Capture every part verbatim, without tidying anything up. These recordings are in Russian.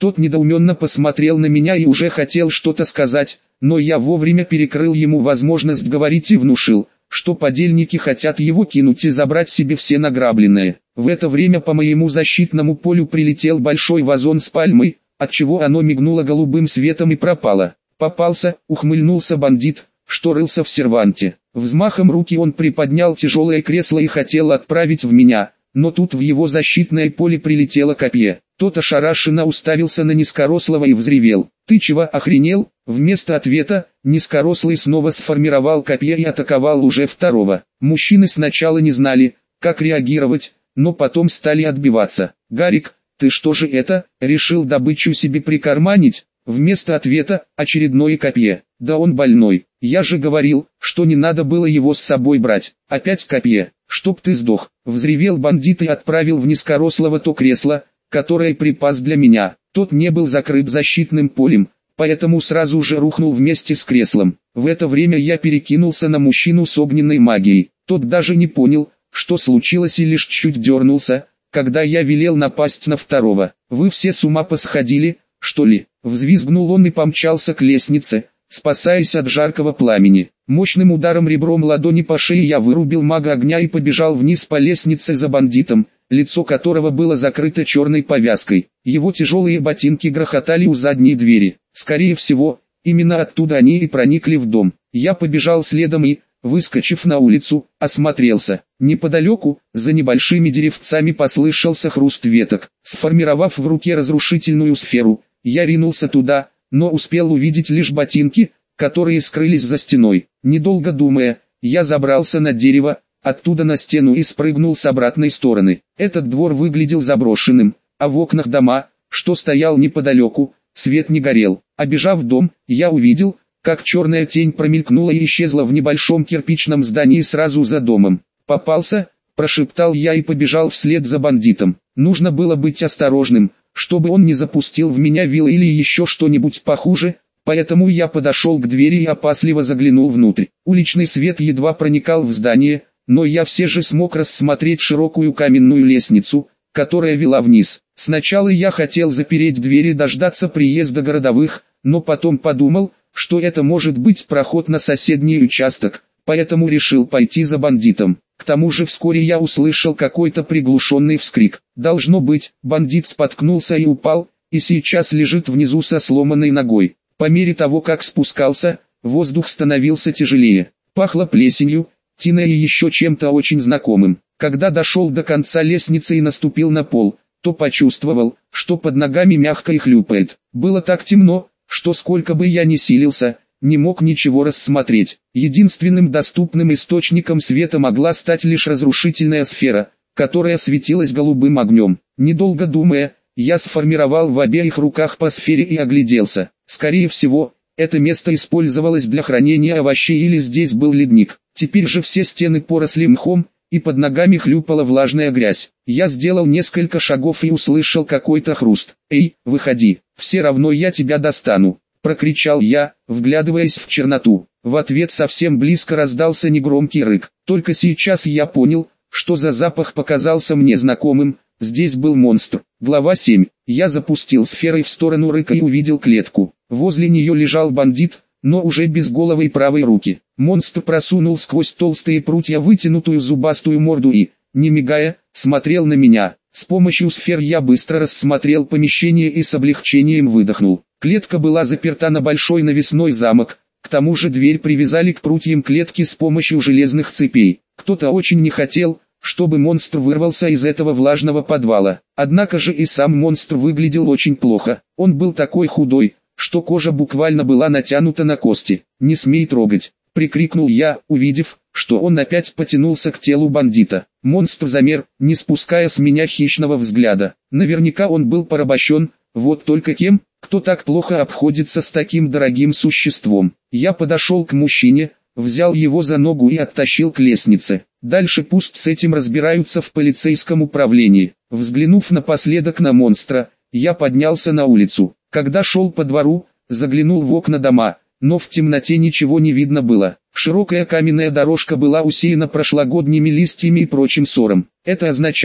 Тот недоуменно посмотрел на меня и уже хотел что-то сказать, но я вовремя перекрыл ему возможность говорить и внушил, что подельники хотят его кинуть и забрать себе все награбленное. В это время по моему защитному полю прилетел большой вазон с пальмой, отчего оно мигнуло голубым светом и пропало. Попался, ухмыльнулся бандит, что рылся в серванте. Взмахом руки он приподнял тяжелое кресло и хотел отправить в меня, но тут в его защитное поле прилетело копье. Тот ошарашенно уставился на низкорослого и взревел: «Ты чего охренел?» Вместо ответа, низкорослый снова сформировал копье и атаковал уже второго. Мужчины сначала не знали, как реагировать, но потом стали отбиваться. «Гарик, ты что же это, решил добычу себе прикарманить?» Вместо ответа, очередное копье. «Да он больной, я же говорил, что не надо было его с собой брать. Опять копье, чтоб ты сдох!» Взревел бандит и отправил в низкорослого то кресло, которое припас для меня. Тот не был закрыт защитным полем, поэтому сразу же рухнул вместе с креслом. В это время я перекинулся на мужчину с огненной магией. Тот даже не понял, что случилось, и лишь чуть дернулся, когда я велел напасть на второго. «Вы все с ума посходили, что ли?» Взвизгнул он и помчался к лестнице, спасаясь от жаркого пламени. Мощным ударом ребром ладони по шее я вырубил мага огня и побежал вниз по лестнице за бандитом, лицо которого было закрыто черной повязкой. Его тяжелые ботинки грохотали у задней двери. Скорее всего, именно оттуда они и проникли в дом. Я побежал следом и, выскочив на улицу, осмотрелся. Неподалеку, за небольшими деревцами, послышался хруст веток. Сформировав в руке разрушительную сферу, я ринулся туда, но успел увидеть лишь ботинки, которые скрылись за стеной. Недолго думая, я забрался на дерево, оттуда на стену и спрыгнул с обратной стороны. Этот двор выглядел заброшенным, а в окнах дома, что стоял неподалеку, свет не горел. Обежав дом, я увидел, как черная тень промелькнула и исчезла в небольшом кирпичном здании сразу за домом. «Попался», – прошептал я и побежал вслед за бандитом. Нужно было быть осторожным, чтобы он не запустил в меня вилы или еще что-нибудь похуже, поэтому я подошел к двери и опасливо заглянул внутрь. Уличный свет едва проникал в здание, но я все же смог рассмотреть широкую каменную лестницу, которая вела вниз. Сначала я хотел запереть дверь и дождаться приезда городовых, но потом подумал, что это может быть проход на соседний участок, поэтому решил пойти за бандитом. К тому же вскоре я услышал какой-то приглушенный вскрик. Должно быть, бандит споткнулся и упал, и сейчас лежит внизу со сломанной ногой. По мере того, как спускался, воздух становился тяжелее. Пахло плесенью, тиной и еще чем-то очень знакомым. Когда дошел до конца лестницы и наступил на пол, то почувствовал, что под ногами мягко и хлюпает. Было так темно, что сколько бы я ни силился, не мог ничего рассмотреть. Единственным доступным источником света могла стать лишь разрушительная сфера, которая светилась голубым огнем. Недолго думая, я сформировал в обеих руках по сфере и огляделся. Скорее всего, это место использовалось для хранения овощей или здесь был ледник. Теперь же все стены поросли мхом, и под ногами хлюпала влажная грязь. Я сделал несколько шагов и услышал какой-то хруст. «Эй, выходи, все равно я тебя достану!» — прокричал я, вглядываясь в черноту. В ответ совсем близко раздался негромкий рык. Только сейчас я понял, что за запах показался мне знакомым. Здесь был монстр. Глава семь. Я запустил сферой в сторону рыка и увидел клетку. Возле нее лежал бандит, но уже без головы и правой руки. Монстр просунул сквозь толстые прутья вытянутую зубастую морду и, не мигая, смотрел на меня. С помощью сфер я быстро рассмотрел помещение и с облегчением выдохнул. Клетка была заперта на большой навесной замок, к тому же дверь привязали к прутьям клетки с помощью железных цепей. Кто-то очень не хотел, чтобы монстр вырвался из этого влажного подвала. Однако же и сам монстр выглядел очень плохо. Он был такой худой, что кожа буквально была натянута на кости. «Не смей трогать!» — прикрикнул я, увидев, что он опять потянулся к телу бандита. Монстр замер, не спуская с меня хищного взгляда. Наверняка он был порабощен, вот только кем? Кто так плохо обходится с таким дорогим существом? Я подошел к мужчине, взял его за ногу и оттащил к лестнице. Дальше пусть с этим разбираются в полицейском управлении. Взглянув напоследок на монстра, я поднялся на улицу. Когда шел по двору, заглянул в окна дома, но в темноте ничего не видно было. Широкая каменная дорожка была усеяна прошлогодними листьями и прочим сором. Это означало,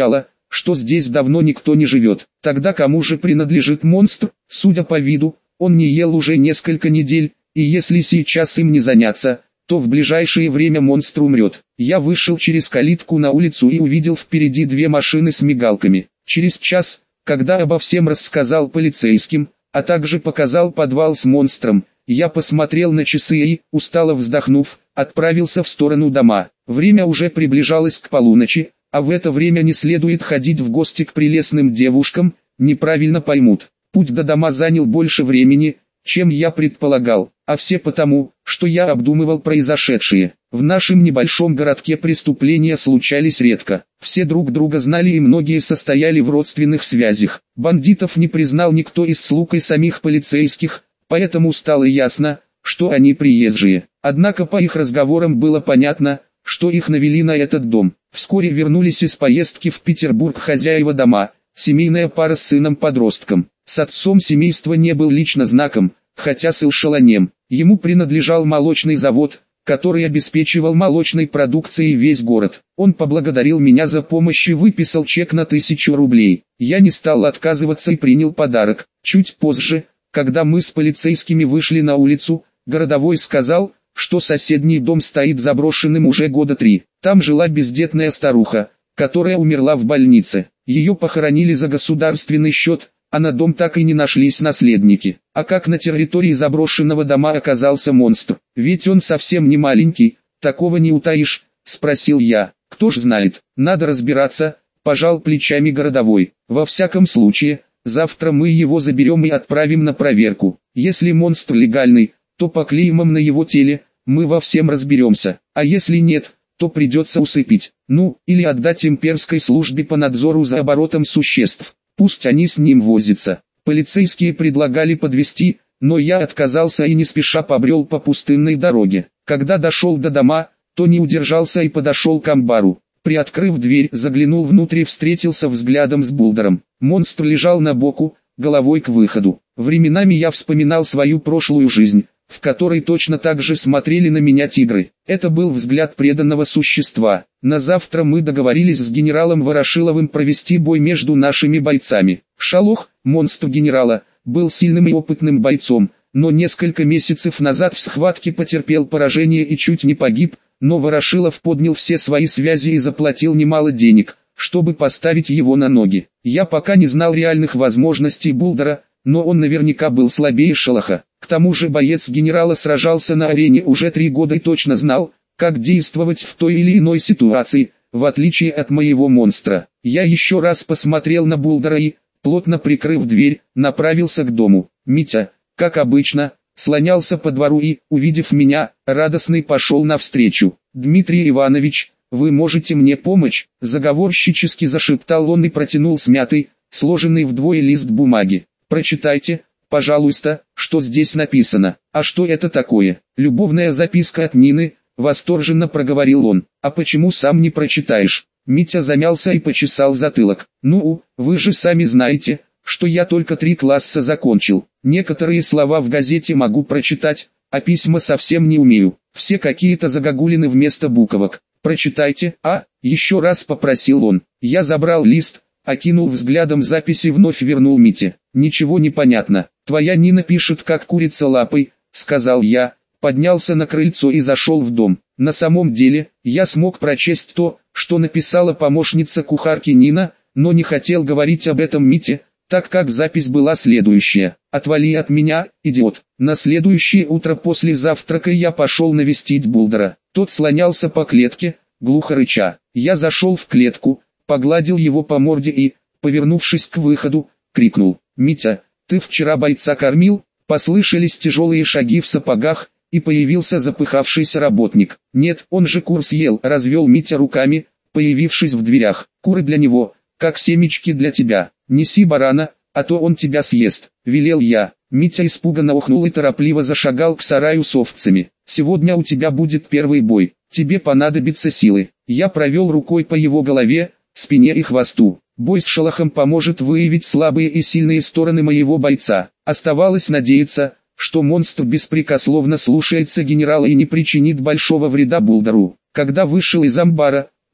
что здесь давно никто не живет. Тогда кому же принадлежит монстр? Судя по виду, он не ел уже несколько недель, и если сейчас им не заняться, то в ближайшее время монстр умрет. Я вышел через калитку на улицу и увидел впереди две машины с мигалками. Через час, когда обо всем рассказал полицейским, а также показал подвал с монстром, я посмотрел на часы и, устало вздохнув, отправился в сторону дома. Время уже приближалось к полуночи, а в это время не следует ходить в гости к прелестным девушкам, неправильно поймут. Путь до дома занял больше времени, чем я предполагал, а все потому, что я обдумывал произошедшее. В нашем небольшом городке преступления случались редко. Все друг друга знали и многие состояли в родственных связях. Бандитов не признал никто из слуг и самих полицейских, поэтому стало ясно, что они приезжие. Однако по их разговорам было понятно, что их навели на этот дом. Вскоре вернулись из поездки в Петербург хозяева дома, семейная пара с сыном-подростком. С отцом семейства не был лично знаком, хотя слышал о нем. Ему принадлежал молочный завод, который обеспечивал молочной продукцией весь город. Он поблагодарил меня за помощь и выписал чек на тысячу рублей. Я не стал отказываться и принял подарок. Чуть позже, когда мы с полицейскими вышли на улицу, городовой сказал, что соседний дом стоит заброшенным уже года три. Там жила бездетная старуха, которая умерла в больнице. Ее похоронили за государственный счет, а на дом так и не нашлись наследники. А как на территории заброшенного дома оказался монстр? Ведь он совсем не маленький, такого не утаишь, спросил я. Кто ж знает, надо разбираться, пожал плечами городовой. Во всяком случае, завтра мы его заберем и отправим на проверку. Если монстр легальный, то по клеймам на его теле, мы во всем разберемся. А если нет, то придется усыпить, ну, или отдать имперской службе по надзору за оборотом существ. Пусть они с ним возятся. Полицейские предлагали подвезти, но я отказался и не спеша побрел по пустынной дороге. Когда дошел до дома, то не удержался и подошел к амбару. Приоткрыв дверь, заглянул внутрь и встретился взглядом с Булдером. Монстр лежал на боку, головой к выходу. Временами я вспоминал свою прошлую жизнь, в которой точно так же смотрели на меня тигры. Это был взгляд преданного существа. На завтра мы договорились с генералом Ворошиловым провести бой между нашими бойцами. Шалох, монстр генерала, был сильным и опытным бойцом, но несколько месяцев назад в схватке потерпел поражение и чуть не погиб, но Ворошилов поднял все свои связи и заплатил немало денег, чтобы поставить его на ноги. Я пока не знал реальных возможностей Булдера, но он наверняка был слабее Шалоха. К тому же боец генерала сражался на арене уже три года и точно знал, как действовать в той или иной ситуации, в отличие от моего монстра. Я еще раз посмотрел на Булдера и, плотно прикрыв дверь, направился к дому. Митя, как обычно, слонялся по двору и, увидев меня, радостный пошел навстречу. «Дмитрий Иванович, вы можете мне помочь?» Заговорщически зашептал он и протянул смятый, сложенный вдвое лист бумаги. «Прочитайте, пожалуйста, что здесь написано». «А что это такое?» «Любовная записка от Нины», восторженно проговорил он. «А почему сам не прочитаешь?» Митя замялся и почесал затылок. «Ну, вы же сами знаете, что я только три класса закончил. Некоторые слова в газете могу прочитать, а письма совсем не умею. Все какие-то загогулины вместо буквок. Прочитайте, а?» Еще раз попросил он. Я забрал лист, окинул взглядом записи и вновь вернул Мите. «Ничего не понятно. Твоя Нина пишет как курица лапой», — сказал я, поднялся на крыльцо и зашел в дом. На самом деле, я смог прочесть то, что написала помощница кухарки Нина, но не хотел говорить об этом Мите, так как запись была следующая. «Отвали от меня, идиот». На следующее утро после завтрака я пошел навестить Булдера. Тот слонялся по клетке, глухо рыча. Я зашел в клетку, погладил его по морде и, повернувшись к выходу, крикнул: «Митя, ты вчера бойца кормил?» Послышались тяжелые шаги в сапогах, и появился запыхавшийся работник. «Нет, он же кур съел», — развел Митя руками, появившись в дверях. «Куры для него, как семечки для тебя. Неси барана, а то он тебя съест», — велел я. Митя испуганно охнул и торопливо зашагал к сараю с овцами. «Сегодня у тебя будет первый бой, тебе понадобятся силы». Я провел рукой по его голове, спине и хвосту. Бой с Шалохом поможет выявить слабые и сильные стороны моего бойца. Оставалось надеяться, что монстр беспрекословно слушается генерала и не причинит большого вреда Булдеру. Когда вышел из амбара,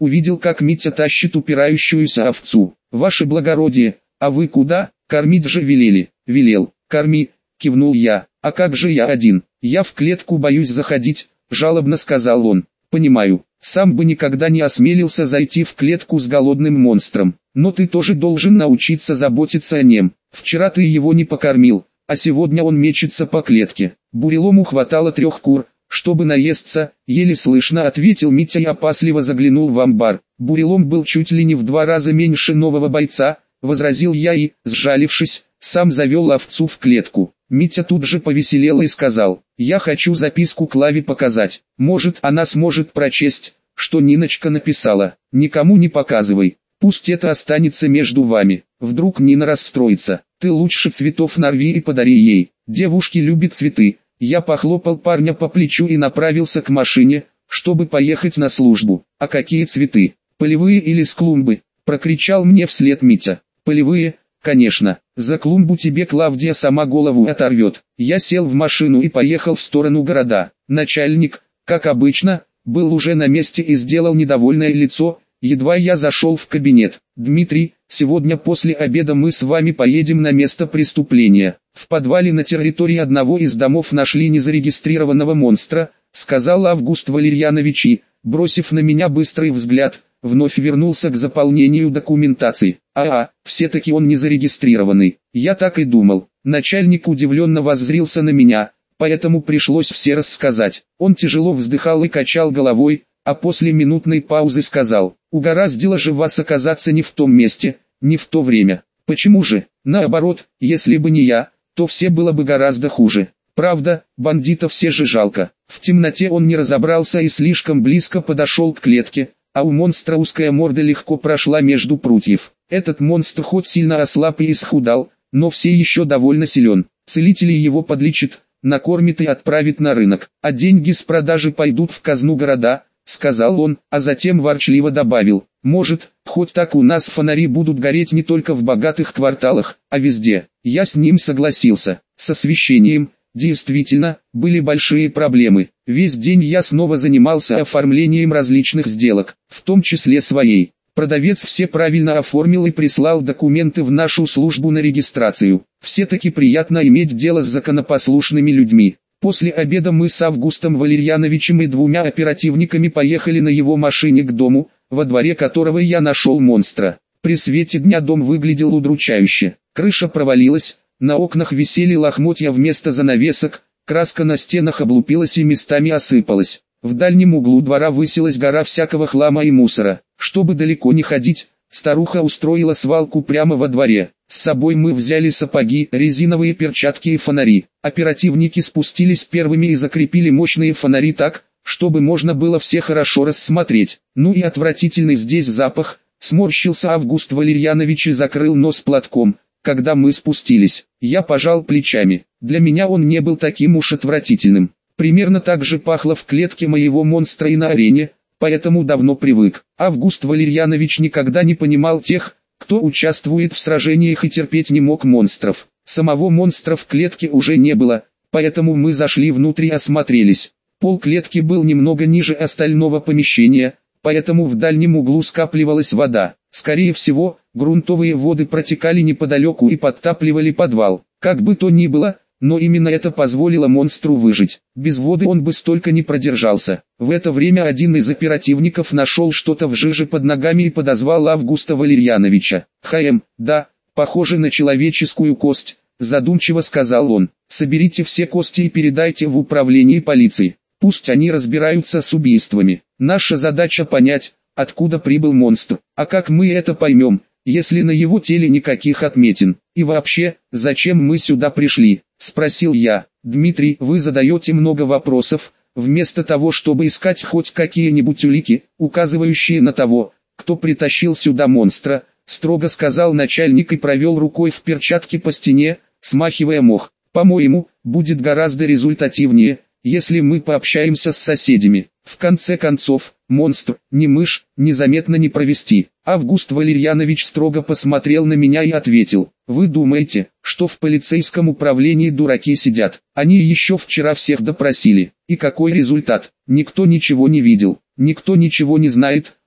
увидел, как Митя тащит упирающуюся овцу. «Ваше благородие, а вы куда? Кормить же велели». «Велел, корми», кивнул я. «А как же я один? Я в клетку боюсь заходить», жалобно сказал он. «Понимаю, сам бы никогда не осмелился зайти в клетку с голодным монстром, но ты тоже должен научиться заботиться о нем. Вчера ты его не покормил, а сегодня он мечется по клетке». Бурелому хватало трех кур, чтобы наесться, еле слышно ответил Митя и опасливо заглянул в амбар. Бурелом был чуть ли не в два раза меньше нового бойца, возразил я и, сжалившись, сам завел овцу в клетку. Митя тут же повеселел и сказал: «Я хочу записку Клаве показать, может она сможет прочесть, что Ниночка написала. Никому не показывай, пусть это останется между вами, вдруг Нина расстроится. Ты лучше цветов нарви и подари ей, девушки любят цветы». Я похлопал парня по плечу и направился к машине, чтобы поехать на службу. «А какие цветы? Полевые или с клумбы?» — прокричал мне вслед Митя. «Полевые, конечно, за клумбу тебе Клавдия сама голову оторвет». Я сел в машину и поехал в сторону города. Начальник, как обычно, был уже на месте и сделал недовольное лицо, едва я зашел в кабинет. «Дмитрий, сегодня после обеда мы с вами поедем на место преступления. В подвале на территории одного из домов нашли незарегистрированного монстра», сказал Август Валерьянович и, бросив на меня быстрый взгляд, вновь вернулся к заполнению документации. «А, все-таки он не зарегистрированный. Я так и думал». Начальник удивленно воззрился на меня, поэтому пришлось все рассказать. Он тяжело вздыхал и качал головой, а после минутной паузы сказал: «Угораздило же вас оказаться не в том месте, не в то время». «Почему же? Наоборот, если бы не я, то все было бы гораздо хуже. Правда, бандита все же жалко». В темноте он не разобрался и слишком близко подошел к клетке, а у монстра узкая морда легко прошла между прутьев. Этот монстр хоть сильно ослаб и исхудал, но все еще довольно силен. Целители его подлечат, накормит и отправит на рынок, а деньги с продажи пойдут в казну города, сказал он, а затем ворчливо добавил: «Может, хоть так у нас фонари будут гореть не только в богатых кварталах, а везде». Я с ним согласился. С освещением, действительно, были большие проблемы. Весь день я снова занимался оформлением различных сделок, в том числе своей. Продавец все правильно оформил и прислал документы в нашу службу на регистрацию. Все-таки приятно иметь дело с законопослушными людьми. После обеда мы с Августом Валерьяновичем и двумя оперативниками поехали на его машине к дому, во дворе которого я нашел монстра. При свете дня дом выглядел удручающе. Крыша провалилась, на окнах висели лохмотья вместо занавесок, краска на стенах облупилась и местами осыпалась. В дальнем углу двора высилась гора всякого хлама и мусора. Чтобы далеко не ходить, старуха устроила свалку прямо во дворе. С собой мы взяли сапоги, резиновые перчатки и фонари. Оперативники спустились первыми и закрепили мощные фонари так, чтобы можно было все хорошо рассмотреть. Ну и отвратительный здесь запах, сморщился Август Валерьянович и закрыл нос платком, когда мы спустились. Я пожал плечами. Для меня он не был таким уж отвратительным. Примерно так же пахло в клетке моего монстра и на арене, поэтому давно привык. Август Валерьянович никогда не понимал тех, кто участвует в сражениях и терпеть не мог монстров. Самого монстра в клетке уже не было, поэтому мы зашли внутрь и осмотрелись. Пол клетки был немного ниже остального помещения, поэтому в дальнем углу скапливалась вода. Скорее всего, грунтовые воды протекали неподалеку и подтапливали подвал. Как бы то ни было, но именно это позволило монстру выжить. Без воды он бы столько не продержался. В это время один из оперативников нашел что-то в жиже под ногами и подозвал Августа Валерьяновича. «Хм, да, похоже на человеческую кость», задумчиво сказал он. «Соберите все кости и передайте в управление полиции. Пусть они разбираются с убийствами. Наша задача понять, откуда прибыл монстр. А как мы это поймем, если на его теле никаких отметин? И вообще, зачем мы сюда пришли?» — спросил я. «Дмитрий, вы задаете много вопросов, вместо того, чтобы искать хоть какие-нибудь улики, указывающие на того, кто притащил сюда монстра», — строго сказал начальник и провел рукой в перчатке по стене, смахивая мох. «По-моему, будет гораздо результативнее, если мы пообщаемся с соседями. В конце концов, монстр, ни мышь, незаметно не провести». Август Валерьянович строго посмотрел на меня и ответил: «Вы думаете, что в полицейском управлении дураки сидят? Они еще вчера всех допросили. И какой результат? Никто ничего не видел, никто ничего не знает,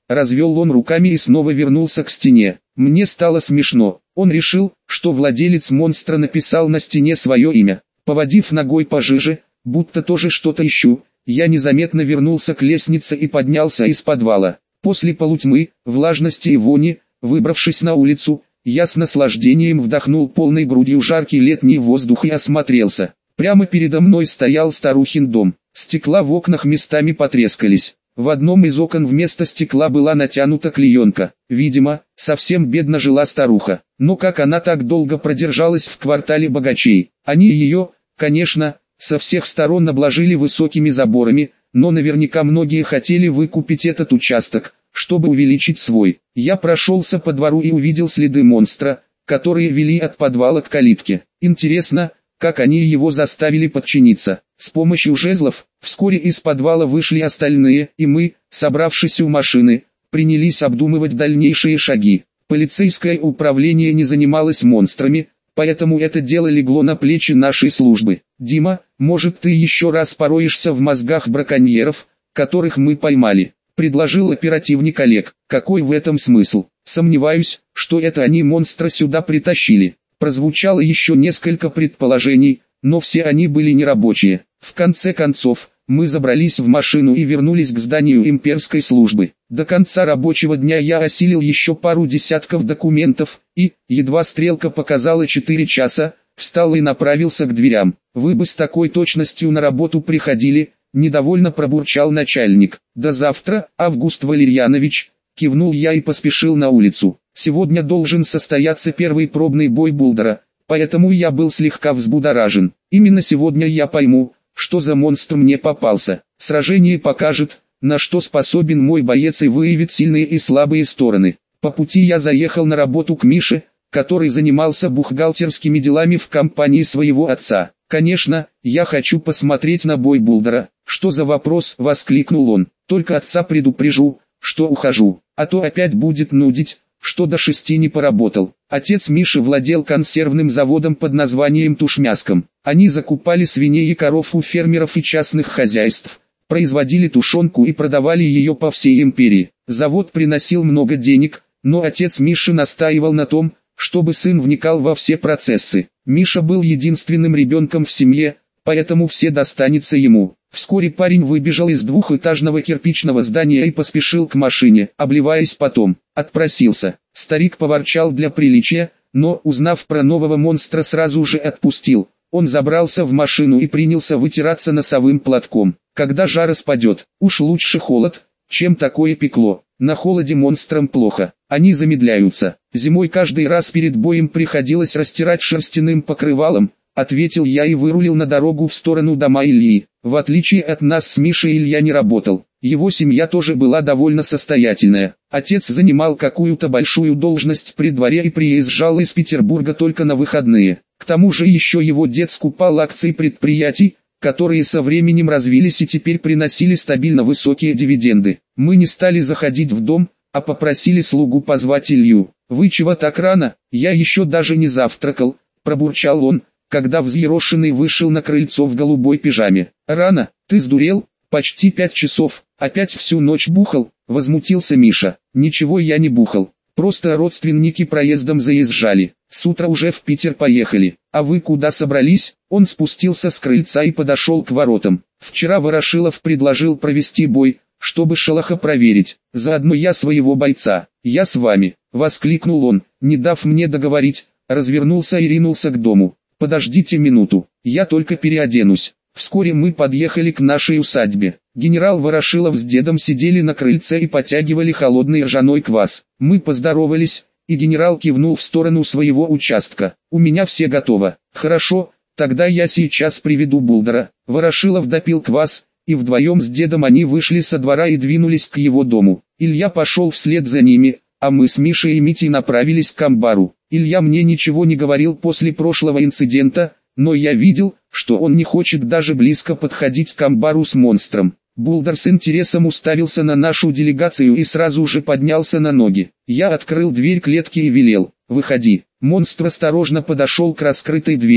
развел он руками и снова вернулся к стене. Мне стало смешно. Он решил, что владелец монстра написал на стене свое имя. Поводив ногой пожиже, будто тоже что-то ищу, я незаметно вернулся к лестнице и поднялся из подвала. После полутьмы, влажности и вони, выбравшись на улицу, я с наслаждением вдохнул полной грудью жаркий летний воздух и осмотрелся. Прямо передо мной стоял старухин дом. Стекла в окнах местами потрескались. В одном из окон вместо стекла была натянута клеенка. Видимо, совсем бедно жила старуха. Но как она так долго продержалась в квартале богачей? Они ее, конечно, со всех сторон обложили высокими заборами, но наверняка многие хотели выкупить этот участок, чтобы увеличить свой. Я прошелся по двору и увидел следы монстра, которые вели от подвала к калитке. Интересно, как они его заставили подчиниться. С помощью жезлов, вскоре из подвала вышли остальные, и мы, собравшись у машины, принялись обдумывать дальнейшие шаги. Полицейское управление не занималось монстрами, поэтому это дело легло на плечи нашей службы. «Дима, может ты еще раз пороешься в мозгах браконьеров, которых мы поймали?» — предложил оперативник Олег. «Какой в этом смысл? Сомневаюсь, что это они монстра сюда притащили». Прозвучало еще несколько предположений, но все они были нерабочие. В конце концов, мы забрались в машину и вернулись к зданию имперской службы. До конца рабочего дня я осилил еще пару десятков документов, и, едва стрелка показала четыре часа, встал и направился к дверям. «Вы бы с такой точностью на работу приходили», — недовольно пробурчал начальник. «До завтра, Август Валерьянович», — кивнул я и поспешил на улицу. Сегодня должен состояться первый пробный бой Булдера, поэтому я был слегка взбудоражен. Именно сегодня я пойму, что за монстр мне попался. Сражение покажет, на что способен мой боец, и выявит сильные и слабые стороны. По пути я заехал на работу к Мише, который занимался бухгалтерскими делами в компании своего отца. «Конечно, я хочу посмотреть на бой Булдера». «Что за вопрос?» — воскликнул он. «Только отца предупрежу, что ухожу, а то опять будет нудить, что до шести не поработал». Отец Миши владел консервным заводом под названием «Тушмяском». Они закупали свиней и коров у фермеров и частных хозяйств, производили тушенку и продавали ее по всей империи. Завод приносил много денег, но отец Миши настаивал на том, чтобы сын вникал во все процессы. Миша был единственным ребенком в семье, поэтому все достанется ему. Вскоре парень выбежал из двухэтажного кирпичного здания и поспешил к машине, обливаясь потом. Отпросился. Старик поворчал для приличия, но, узнав про нового монстра, сразу же отпустил. Он забрался в машину и принялся вытираться носовым платком. Когда жара спадет, уж лучше холод, чем такое пекло. На холоде монстрам плохо, они замедляются. Зимой каждый раз перед боем приходилось растирать шерстяным покрывалом, ответил я и вырулил на дорогу в сторону дома Ильи. В отличие от нас с Мишей, Илья не работал. Его семья тоже была довольно состоятельная. Отец занимал какую-то большую должность при дворе и приезжал из Петербурга только на выходные. К тому же еще его дед скупал акции предприятий, которые со временем развились и теперь приносили стабильно высокие дивиденды. Мы не стали заходить в дом, а попросили слугу позвать Илью. «Вы чего так рано? Я еще даже не завтракал», — пробурчал он, когда взъерошенный вышел на крыльцо в голубой пижаме. «Рано? Ты сдурел? Почти пять часов, опять всю ночь бухал?» — возмутился Миша. «Ничего я не бухал, просто родственники проездом заезжали, с утра уже в Питер поехали. А вы куда собрались?» Он спустился с крыльца и подошел к воротам. «Вчера Ворошилов предложил провести бой, чтобы Шолоха проверить, заодно я своего бойца. Я с вами», — воскликнул он, не дав мне договорить, развернулся и ринулся к дому. «Подождите минуту, я только переоденусь». Вскоре мы подъехали к нашей усадьбе. Генерал Ворошилов с дедом сидели на крыльце и потягивали холодный ржаной квас. Мы поздоровались, и генерал кивнул в сторону своего участка. «У меня все готово». «Хорошо, тогда я сейчас приведу Булдера». Ворошилов допил квас, и вдвоем с дедом они вышли со двора и двинулись к его дому. Илья пошел вслед за ними, а мы с Мишей и Митей направились к амбару. Илья мне ничего не говорил после прошлого инцидента, но я видел, что он не хочет даже близко подходить к амбару с монстром. Булдер с интересом уставился на нашу делегацию и сразу же поднялся на ноги. Я открыл дверь клетки и велел: «Выходи». Монстр осторожно подошел к раскрытой двери,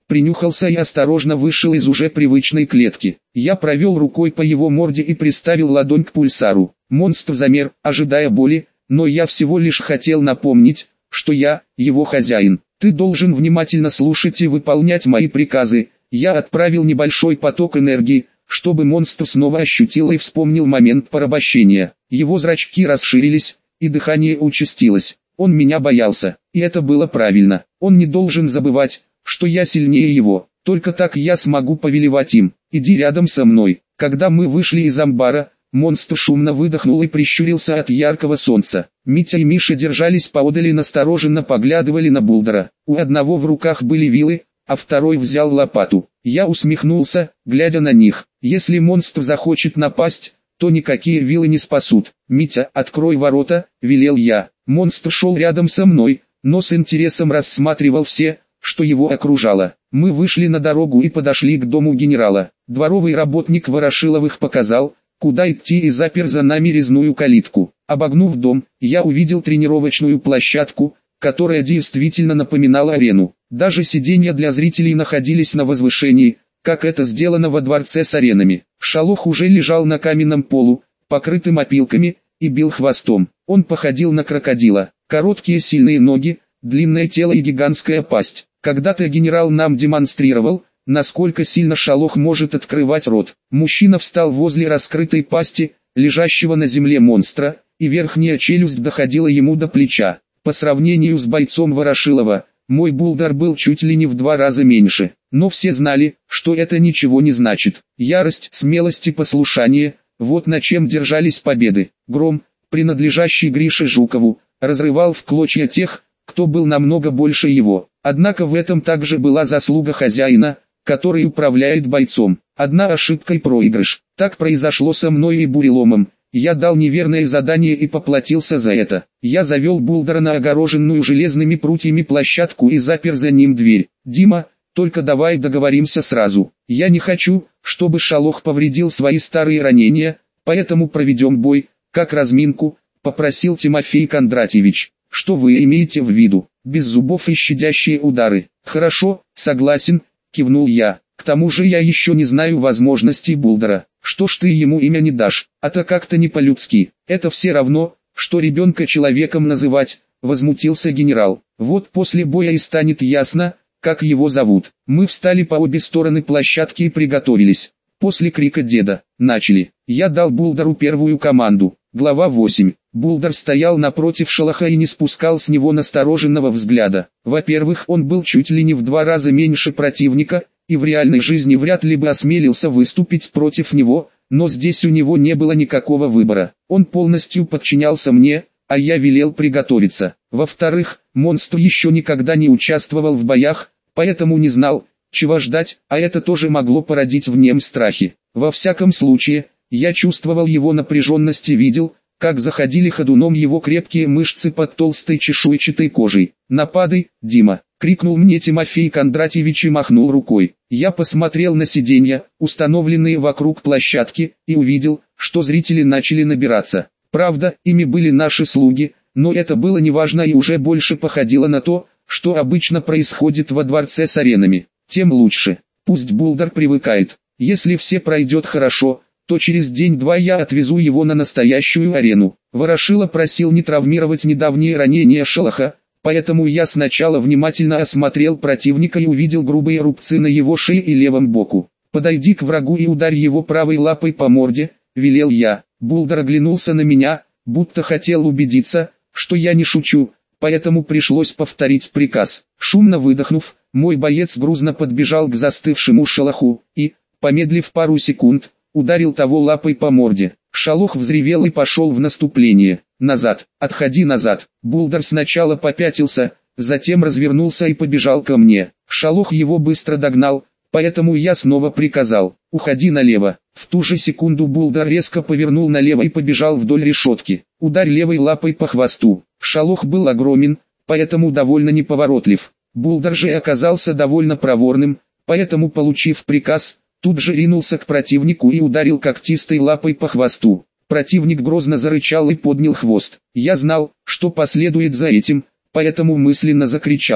принюхался и осторожно вышел из уже привычной клетки. Я провел рукой по его морде и приставил ладонь к пульсару. Монстр замер, ожидая боли, но я всего лишь хотел напомнить, что я, его хозяин. Ты должен внимательно слушать и выполнять мои приказы. Я отправил небольшой поток энергии, чтобы монстр снова ощутил и вспомнил момент порабощения. Его зрачки расширились, и дыхание участилось. Он меня боялся, и это было правильно. Он не должен забывать, что я сильнее его. Только так я смогу повелевать им. Иди рядом со мной. Когда мы вышли из амбара, монстр шумно выдохнул и прищурился от яркого солнца. Митя и Миша держались поодаль и настороженно поглядывали на Булдера. У одного в руках были вилы, а второй взял лопату. Я усмехнулся, глядя на них. Если монстр захочет напасть, то никакие вилы не спасут. «Митя, открой ворота», — велел я. Монстр шел рядом со мной, но с интересом рассматривал все, что его окружало. Мы вышли на дорогу и подошли к дому генерала. Дворовый работник Ворошиловых показал, куда идти, и запер за нами резную калитку. Обогнув дом, я увидел тренировочную площадку, которая действительно напоминала арену. Даже сиденья для зрителей находились на возвышении, как это сделано во дворце с аренами. Шалох уже лежал на каменном полу, покрытым опилками, и бил хвостом. Он походил на крокодила. Короткие сильные ноги, длинное тело и гигантская пасть. Когда-то генерал нам демонстрировал, насколько сильно шалох может открывать рот. Мужчина встал возле раскрытой пасти, лежащего на земле монстра, и верхняя челюсть доходила ему до плеча. По сравнению с бойцом Ворошилова, мой Булдер был чуть ли не в два раза меньше. Но все знали, что это ничего не значит. Ярость, смелость и послушание – вот на чем держались победы. Гром, принадлежащий Грише Жукову, разрывал в клочья тех, кто был намного больше его. Однако в этом также была заслуга хозяина, который управляет бойцом. Одна ошибка и проигрыш. Так произошло со мной и Буреломом. Я дал неверное задание и поплатился за это. Я завел Булдера на огороженную железными прутьями площадку и запер за ним дверь. «Дима, только давай договоримся сразу. Я не хочу, чтобы Шалох повредил свои старые ранения, поэтому проведем бой, как разминку», — попросил Тимофей Кондратьевич. «Что вы имеете в виду? Без зубов и щадящие удары?» «Хорошо, согласен», — кивнул я. «К тому же я еще не знаю возможностей Булдера. Что ж ты ему имя не дашь? Это как-то не по-людски. Это все равно, что ребенка человеком называть», — возмутился генерал. «Вот после боя и станет ясно, как его зовут». Мы встали по обе стороны площадки и приготовились. После крика деда «начали». Я дал Булдеру первую команду. Глава восемь. Булдер стоял напротив Шалоха и не спускал с него настороженного взгляда. Во-первых, он был чуть ли не в два раза меньше противника, и в реальной жизни вряд ли бы осмелился выступить против него, но здесь у него не было никакого выбора. Он полностью подчинялся мне, а я велел приготовиться. Во-вторых, монстр еще никогда не участвовал в боях, поэтому не знал, чего ждать, а это тоже могло породить в нем страхи. Во всяком случае, я чувствовал его напряженность и видел, как заходили ходуном его крепкие мышцы под толстой чешуйчатой кожей. «Нападай, Дима!» — крикнул мне Тимофей Кондратьевич и махнул рукой. Я посмотрел на сиденья, установленные вокруг площадки, и увидел, что зрители начали набираться. Правда, ими были наши слуги, но это было неважно и уже больше походило на то, что обычно происходит во дворце с аренами. Тем лучше. Пусть Булдер привыкает. Если все пройдет хорошо, то через день-два я отвезу его на настоящую арену. Ворошило просил не травмировать недавние ранения Шалоха, поэтому я сначала внимательно осмотрел противника и увидел грубые рубцы на его шее и левом боку. «Подойди к врагу и ударь его правой лапой по морде», — велел я. Булдер оглянулся на меня, будто хотел убедиться, что я не шучу, поэтому пришлось повторить приказ. Шумно выдохнув, мой боец грузно подбежал к застывшему Шалоху и, помедлив пару секунд, ударил того лапой по морде. Шалох взревел и пошел в наступление. «Назад, отходи назад!» Булдер сначала попятился, затем развернулся и побежал ко мне. Шалох его быстро догнал, поэтому я снова приказал: «Уходи налево». В ту же секунду Булдер резко повернул налево и побежал вдоль решетки. «Ударь левой лапой по хвосту». Шалох был огромен, поэтому довольно неповоротлив. Булдер же оказался довольно проворным, поэтому, получив приказ, тут же ринулся к противнику и ударил когтистой лапой по хвосту. Противник грозно зарычал и поднял хвост. Я знал, что последует за этим, поэтому мысленно закричал: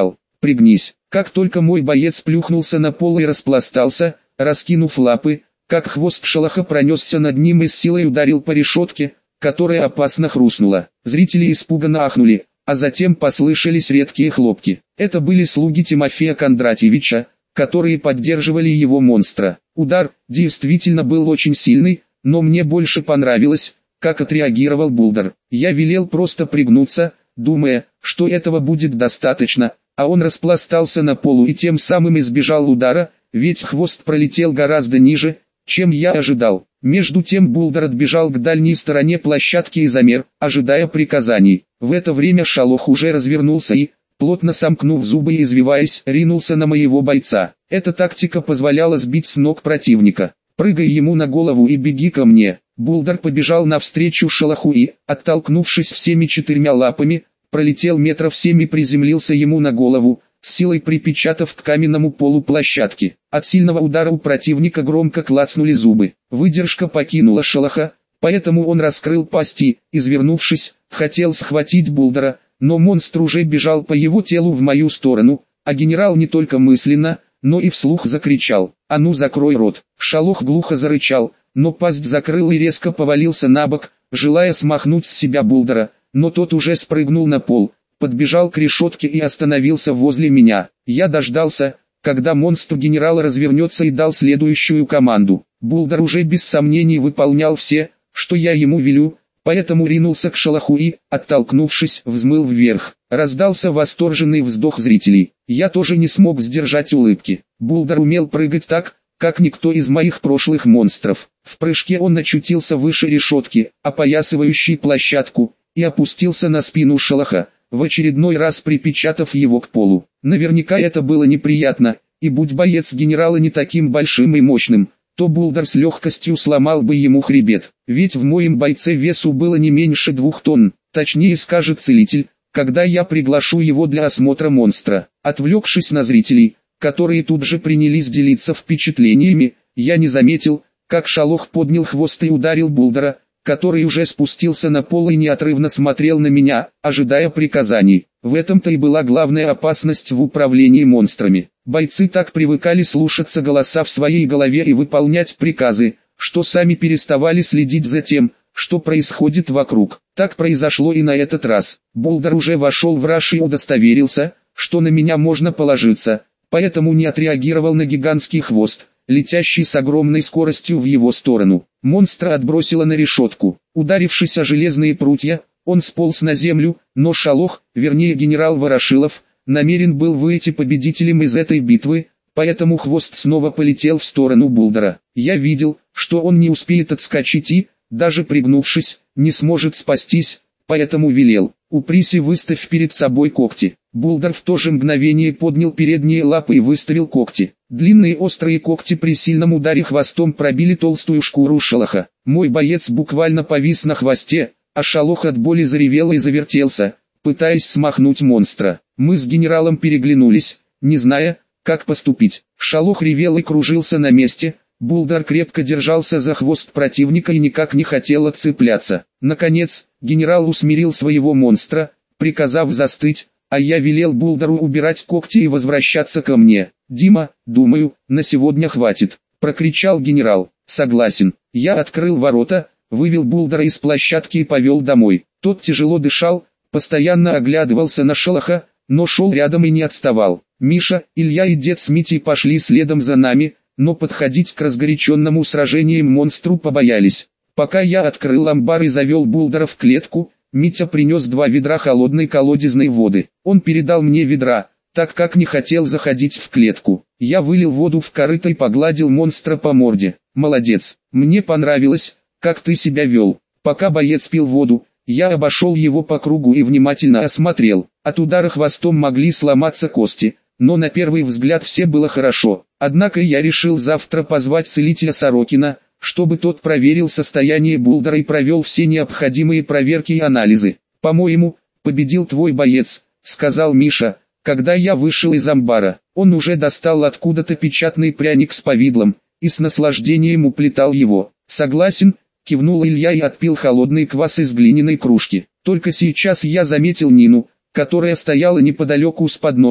пригнись». Как только мой боец плюхнулся на пол и распластался, раскинув лапы, как хвост шолоха пронесся над ним и с силой ударил по решетке, которая опасно хрустнула. Зрители испуганно ахнули, а затем послышались редкие хлопки. Это были слуги Тимофея Кондратьевича, которые поддерживали его монстра. Удар действительно был очень сильный, но мне больше понравилось, как отреагировал Булдер. Я велел просто пригнуться, думая, что этого будет достаточно, а он распластался на полу и тем самым избежал удара, ведь хвост пролетел гораздо ниже, чем я ожидал. Между тем Булдер отбежал к дальней стороне площадки и замер, ожидая приказаний. В это время Шолох уже развернулся и, плотно сомкнув зубы и извиваясь, ринулся на моего бойца. Эта тактика позволяла сбить с ног противника. «Прыгай ему на голову и беги ко мне». Булдер побежал навстречу Шолоху и, оттолкнувшись всеми четырьмя лапами, пролетел метров семь и приземлился ему на голову, с силой припечатав к каменному полу площадки. От сильного удара у противника громко клацнули зубы. Выдержка покинула Шолоха, поэтому он раскрыл пасть и, извернувшись, хотел схватить Булдера, но монстр уже бежал по его телу в мою сторону, а генерал не только мысленно, но и вслух закричал: «А ну закрой рот!». Шолох глухо зарычал, но пасть закрыл и резко повалился на бок, желая смахнуть с себя Булдера, но тот уже спрыгнул на пол, подбежал к решетке и остановился возле меня. Я дождался, когда монстр генерала развернется, и дал следующую команду. Булдер уже без сомнений выполнял все, что я ему велю, поэтому ринулся к Шолоху и, оттолкнувшись, взмыл вверх. Раздался восторженный вздох зрителей. Я тоже не смог сдержать улыбки. Булдер умел прыгать так, как никто из моих прошлых монстров. В прыжке он очутился выше решетки, опоясывающей площадку, и опустился на спину Шолоха, в очередной раз припечатав его к полу. Наверняка это было неприятно, и будь боец генерала не таким большим и мощным, то Булдер с легкостью сломал бы ему хребет, ведь в моем бойце весу было не меньше двух тонн, точнее скажет целитель, когда я приглашу его для осмотра монстра. Отвлекшись на зрителей, которые тут же принялись делиться впечатлениями, я не заметил, как Шолох поднял хвост и ударил Булдера, который уже спустился на пол и неотрывно смотрел на меня, ожидая приказаний. В этом-то и была главная опасность в управлении монстрами. Бойцы так привыкали слушаться голоса в своей голове и выполнять приказы, что сами переставали следить за тем, что происходит вокруг. Так произошло и на этот раз. Булдер уже вошел в раж и удостоверился, что на меня можно положиться, поэтому не отреагировал на гигантский хвост, летящий с огромной скоростью в его сторону. Монстра отбросило на решетку. Ударившись о железные прутья, он сполз на землю, но Шолох, вернее генерал Ворошилов, намерен был выйти победителем из этой битвы, поэтому хвост снова полетел в сторону Булдера. Я видел, что он не успеет отскочить и, даже пригнувшись, не сможет спастись, поэтому велел: «Упрись и выставь перед собой когти». Булдер в то же мгновение поднял передние лапы и выставил когти. Длинные острые когти при сильном ударе хвостом пробили толстую шкуру Шолоха. Мой боец буквально повис на хвосте, а Шолох от боли заревел и завертелся, пытаясь смахнуть монстра. Мы с генералом переглянулись, не зная, как поступить. Шолох ревел и кружился на месте, Булдер крепко держался за хвост противника и никак не хотел отцепляться. Наконец, генерал усмирил своего монстра, приказав застыть, а я велел Булдеру убирать когти и возвращаться ко мне. «Дима, думаю, на сегодня хватит», — прокричал генерал. «Согласен». Я открыл ворота, вывел Булдера из площадки и повел домой. Тот тяжело дышал, постоянно оглядывался на Шолоха, но шел рядом и не отставал. Миша, Илья и дед с Митей пошли следом за нами, но подходить к разгоряченному сражению монстру побоялись. Пока я открыл амбар и завел Булдера в клетку, Митя принес два ведра холодной колодезной воды. Он передал мне ведра, так как не хотел заходить в клетку. Я вылил воду в корыто и погладил монстра по морде. «Молодец, мне понравилось, как ты себя вел». Пока боец пил воду, я обошел его по кругу и внимательно осмотрел. От удара хвостом могли сломаться кости, но на первый взгляд все было хорошо. Однако я решил завтра позвать целителя Сорокина, чтобы тот проверил состояние Булдера и провел все необходимые проверки и анализы. «По-моему, победил твой боец», — сказал Миша, когда я вышел из амбара. Он уже достал откуда-то печатный пряник с повидлом, и с наслаждением уплетал его. «Согласен», — кивнул Илья и отпил холодный квас из глиняной кружки. Только сейчас я заметил Нину, которая стояла неподалеку с подносом.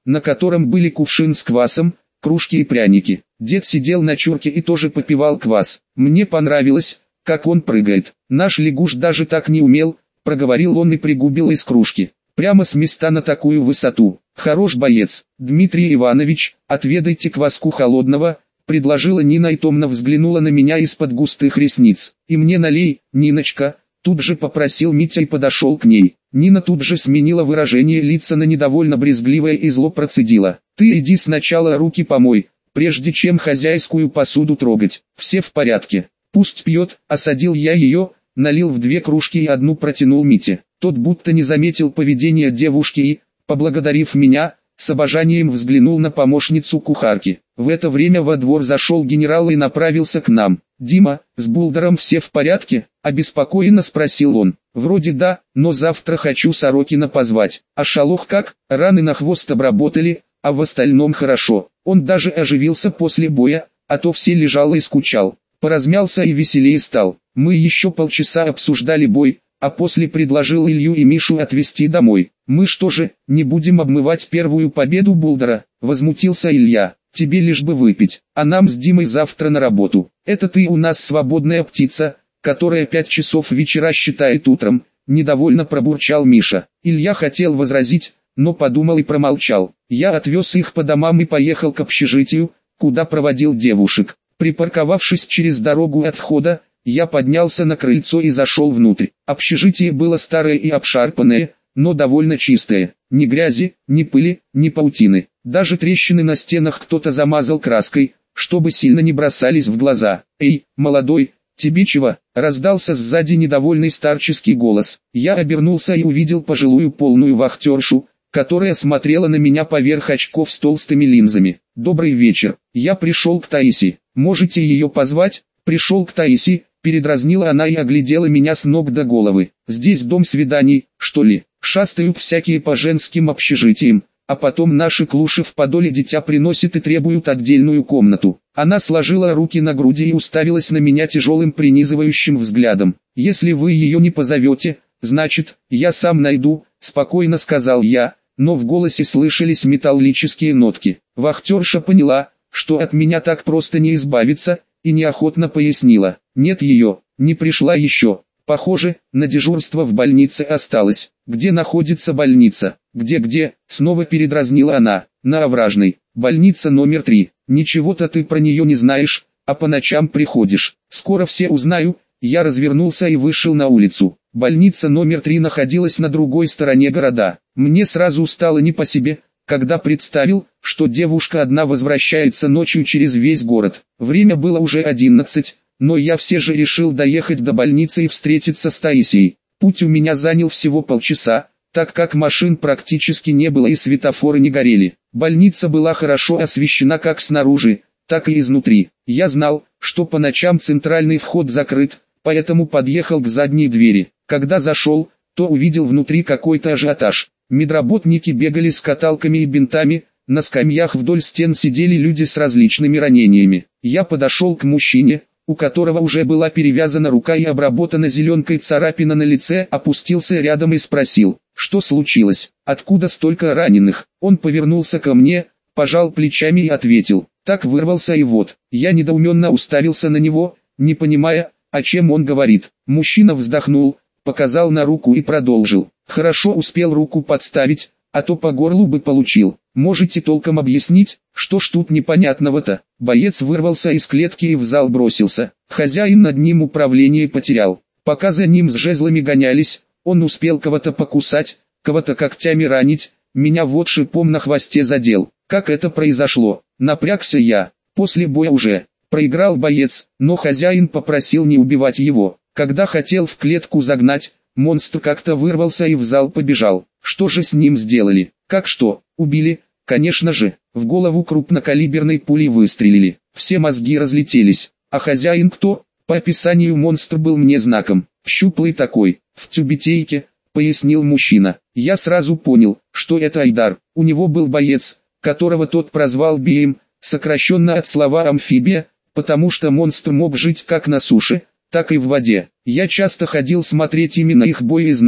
на котором были кувшин с квасом, кружки и пряники. Дед сидел на чурке и тоже попивал квас. Мне понравилось, как он прыгает. Наш лягуш даже так не умел, проговорил он и пригубил из кружки. Прямо с места на такую высоту. Хорош боец. Дмитрий Иванович, отведайте кваску холодного, предложила Нина и томно взглянула на меня из-под густых ресниц. И мне налей, Ниночка, тут же попросил Митя и подошел к ней. Нина тут же сменила выражение лица на недовольно брезгливое и зло процедила. Ты иди сначала руки помой, прежде чем хозяйскую посуду трогать. Все в порядке. Пусть пьет, осадил я ее, налил в две кружки и одну протянул Мите. Тот будто не заметил поведения девушки и, поблагодарив меня, с обожанием взглянул на помощницу кухарки. В это время во двор зашел генерал и направился к нам. «Дима, с Булдером все в порядке?» – обеспокоенно спросил он. «Вроде да, но завтра хочу Сорокина позвать. А Шалох как? Раны на хвост обработали, а в остальном хорошо. Он даже оживился после боя, а то все лежал и скучал. Поразмялся и веселее стал. Мы еще полчаса обсуждали бой, а после предложил Илью и Мишу отвезти домой. Мы что же, не будем обмывать первую победу Булдера?» – возмутился Илья. «Тебе лишь бы выпить, а нам с Димой завтра на работу. Это ты у нас свободная птица, которая пять часов вечера считает утром», – недовольно пробурчал Миша. Илья хотел возразить, но подумал и промолчал. Я отвез их по домам и поехал к общежитию, куда проводил девушек. Припарковавшись через дорогу от входа, я поднялся на крыльцо и зашел внутрь. Общежитие было старое и обшарпанное, но довольно чистое. Ни грязи, ни пыли, ни паутины. Даже трещины на стенах кто-то замазал краской, чтобы сильно не бросались в глаза. «Эй, молодой, тебе чего?» – раздался сзади недовольный старческий голос. Я обернулся и увидел пожилую полную вахтершу, которая смотрела на меня поверх очков с толстыми линзами. «Добрый вечер, я пришел к Таисе. Можете ее позвать?» «Пришел к Таисе», передразнила она и оглядела меня с ног до головы. «Здесь дом свиданий, что ли? Шастают всякие по женским общежитиям, а потом наши клуши в подоле дитя приносят и требуют отдельную комнату». Она сложила руки на груди и уставилась на меня тяжелым принизывающим взглядом. «Если вы ее не позовете, значит, я сам найду», спокойно сказал я, но в голосе слышались металлические нотки. Вахтерша поняла, что от меня так просто не избавиться, и неохотно пояснила. «Нет ее, не пришла еще. Похоже, на дежурство в больнице осталась». «Где находится больница?» «Где-где?» Снова передразнила она. «На Овражной. Больница номер три. Ничего-то ты про нее не знаешь, а по ночам приходишь. Скоро все узнаю». Я развернулся и вышел на улицу. Больница номер три находилась на другой стороне города. Мне сразу стало не по себе, когда представил, что девушка одна возвращается ночью через весь город. Время было уже одиннадцать, но я все же решил доехать до больницы и встретиться с Таисией. Путь у меня занял всего полчаса, так как машин практически не было и светофоры не горели. Больница была хорошо освещена как снаружи, так и изнутри. Я знал, что по ночам центральный вход закрыт, поэтому подъехал к задней двери. Когда зашел, то увидел внутри какой-то ажиотаж. Медработники бегали с каталками и бинтами, на скамьях вдоль стен сидели люди с различными ранениями. Я подошел к мужчине, у которого уже была перевязана рука и обработана зеленкой царапина на лице, опустился рядом и спросил, что случилось, откуда столько раненых. Он повернулся ко мне, пожал плечами и ответил, так вырвался и вот. Я недоуменно уставился на него, не понимая, о чем он говорит. Мужчина вздохнул, показал на руку и продолжил. Хорошо успел руку подставить, а то по горлу бы получил. Можете толком объяснить, что ж тут непонятного-то? Боец вырвался из клетки и в зал бросился. Хозяин над ним управление потерял. Пока за ним с жезлами гонялись, он успел кого-то покусать, кого-то когтями ранить, меня вот шипом на хвосте задел. Как это произошло? Напрягся я. После боя уже. Проиграл боец, но хозяин попросил не убивать его. Когда хотел в клетку загнать, монстр как-то вырвался и в зал побежал. Что же с ним сделали? Как что? Убили? Конечно же. В голову крупнокалиберной пулей выстрелили. Все мозги разлетелись. А хозяин кто? По описанию монстр был мне знаком. Щуплый такой, в тюбетейке, пояснил мужчина. Я сразу понял, что это Айдар. У него был боец, которого тот прозвал Бием, сокращенно от слова амфибия, потому что монстр мог жить как на суше, так и в воде. Я часто ходил смотреть именно их бой и знал,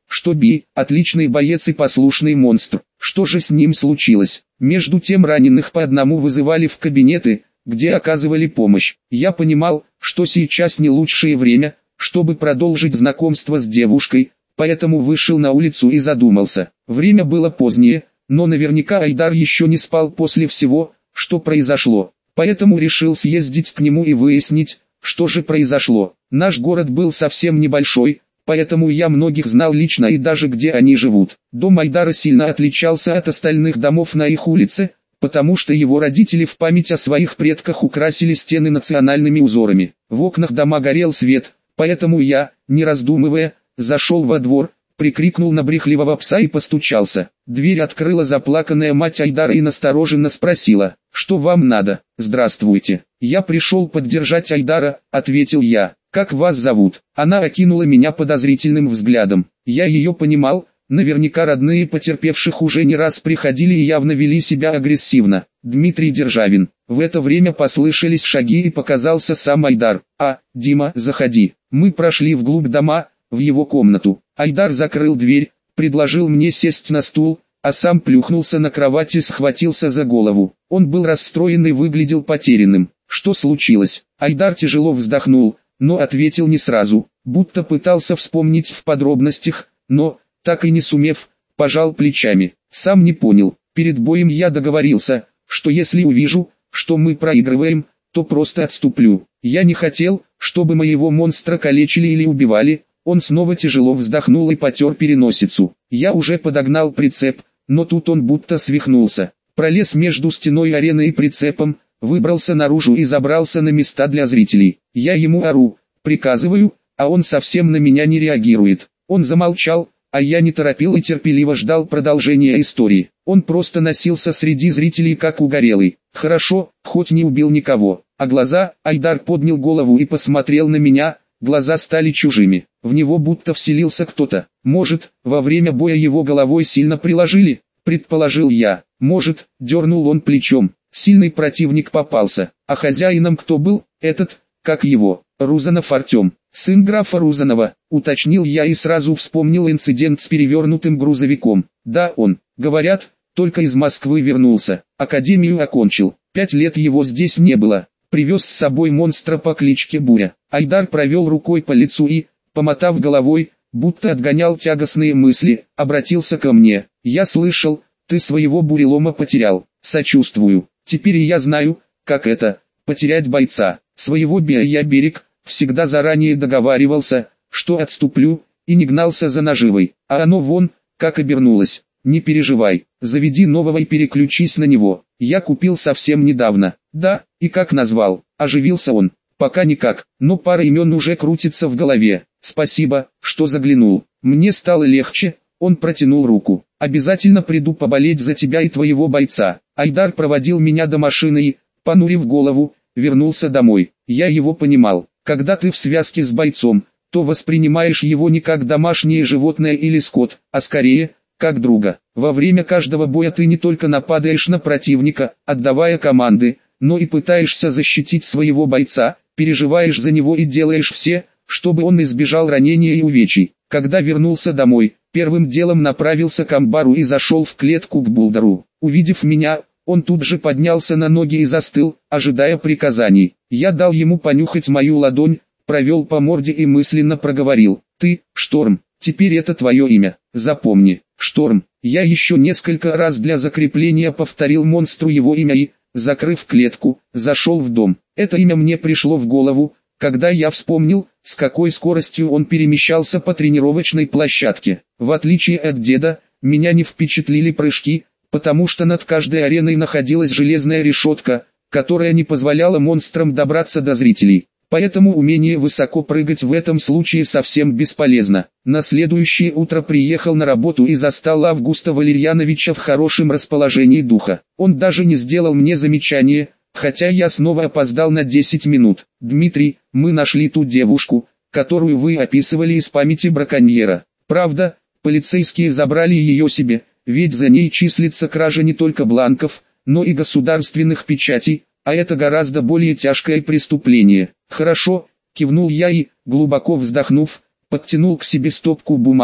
что Би – отличный боец и послушный монстр. Что же с ним случилось? Между тем раненых по одному вызывали в кабинеты, где оказывали помощь. Я понимал, что сейчас не лучшее время, чтобы продолжить знакомство с девушкой, поэтому вышел на улицу и задумался. Время было позднее, но наверняка Айдар еще не спал после всего, что произошло. Поэтому решил съездить к нему и выяснить, что же произошло. Наш город был совсем небольшой, поэтому я многих знал лично и даже где они живут. Дом Айдара сильно отличался от остальных домов на их улице, потому что его родители в память о своих предках украсили стены национальными узорами. В окнах дома горел свет, поэтому я, не раздумывая, зашел во двор, прикрикнул на брехливого пса и постучался. Дверь открыла заплаканная мать Айдара и настороженно спросила: «Что вам надо?» «Здравствуйте. Я пришел поддержать Айдара», — ответил я. «Как вас зовут?» Она окинула меня подозрительным взглядом. Я ее понимал, наверняка родные потерпевших уже не раз приходили и явно вели себя агрессивно. «Дмитрий Державин». В это время послышались шаги и показался сам Айдар. «А, Дима, заходи». Мы прошли вглубь дома, в его комнату. Айдар закрыл дверь, предложил мне сесть на стул, а сам плюхнулся на кровать и схватился за голову. Он был расстроен и выглядел потерянным. «Что случилось?» Айдар тяжело вздохнул, но ответил не сразу, будто пытался вспомнить в подробностях, но, так и не сумев, пожал плечами. «Сам не понял. Перед боем я договорился, что если увижу, что мы проигрываем, то просто отступлю. Я не хотел, чтобы моего монстра калечили или убивали». Он снова тяжело вздохнул и потер переносицу. Я уже подогнал прицеп, но тут он будто свихнулся. Пролез между стеной арены и прицепом, выбрался наружу и забрался на места для зрителей. Я ему ору, приказываю, а он совсем на меня не реагирует. Он замолчал, а я не торопил и терпеливо ждал продолжения истории. Он просто носился среди зрителей как угорелый. Хорошо, хоть не убил никого. А глаза, Айдар поднял голову и посмотрел на меня, глаза стали чужими. В него будто вселился кто-то. Может, во время боя его головой сильно приложили, предположил я. Может, дернул он плечом. Сильный противник попался. А хозяином кто был? Этот, как его, Рузанов Артем, сын графа Рузанова, уточнил я и сразу вспомнил инцидент с перевернутым грузовиком. Да, он, говорят, только из Москвы вернулся, академию окончил, пять лет его здесь не было, привез с собой монстра по кличке Буря. Айдар провел рукой по лицу и, помотав головой, будто отгонял тягостные мысли, обратился ко мне. Я слышал, ты своего бурелома потерял, сочувствую, теперь и я знаю, как это, потерять бойца. Своего Бея я берег, всегда заранее договаривался, что отступлю, и не гнался за наживой, а оно вон, как обернулось. Не переживай, заведи нового и переключись на него. Я купил совсем недавно. Да, и как назвал? Оживился он. Пока никак, но пара имен уже крутится в голове. Спасибо, что заглянул. Мне стало легче. Он протянул руку. Обязательно приду поболеть за тебя и твоего бойца. Айдар проводил меня до машины и, понурив голову, вернулся домой. Я его понимал. Когда ты в связке с бойцом, то воспринимаешь его не как домашнее животное или скот, а скорее, как друга. Во время каждого боя ты не только нападаешь на противника, отдавая команды, но и пытаешься защитить своего бойца, переживаешь за него и делаешь все, чтобы он избежал ранения и увечий. Когда вернулся домой, первым делом направился к амбару и зашел в клетку к Булдару. Увидев меня, он тут же поднялся на ноги и застыл, ожидая приказаний. Я дал ему понюхать мою ладонь, провел по морде и мысленно проговорил: «Ты, Шторм, теперь это твое имя, запомни, Шторм». Я еще несколько раз для закрепления повторил монстру его имя и, закрыв клетку, зашел в дом. Это имя мне пришло в голову, когда я вспомнил, с какой скоростью он перемещался по тренировочной площадке. В отличие от деда, меня не впечатлили прыжки, потому что над каждой ареной находилась железная решетка, которая не позволяла монстрам добраться до зрителей. Поэтому умение высоко прыгать в этом случае совсем бесполезно. На следующее утро приехал на работу и застал Августа Валерьяновича в хорошем расположении духа. Он даже не сделал мне замечания, хотя я снова опоздал на десять минут. «Дмитрий, мы нашли ту девушку, которую вы описывали из памяти браконьера. Правда, полицейские забрали ее себе, ведь за ней числится кража не только бланков, но и государственных печатей, а это гораздо более тяжкое преступление». «Хорошо», — кивнул я и, глубоко вздохнув, подтянул к себе стопку бумаг,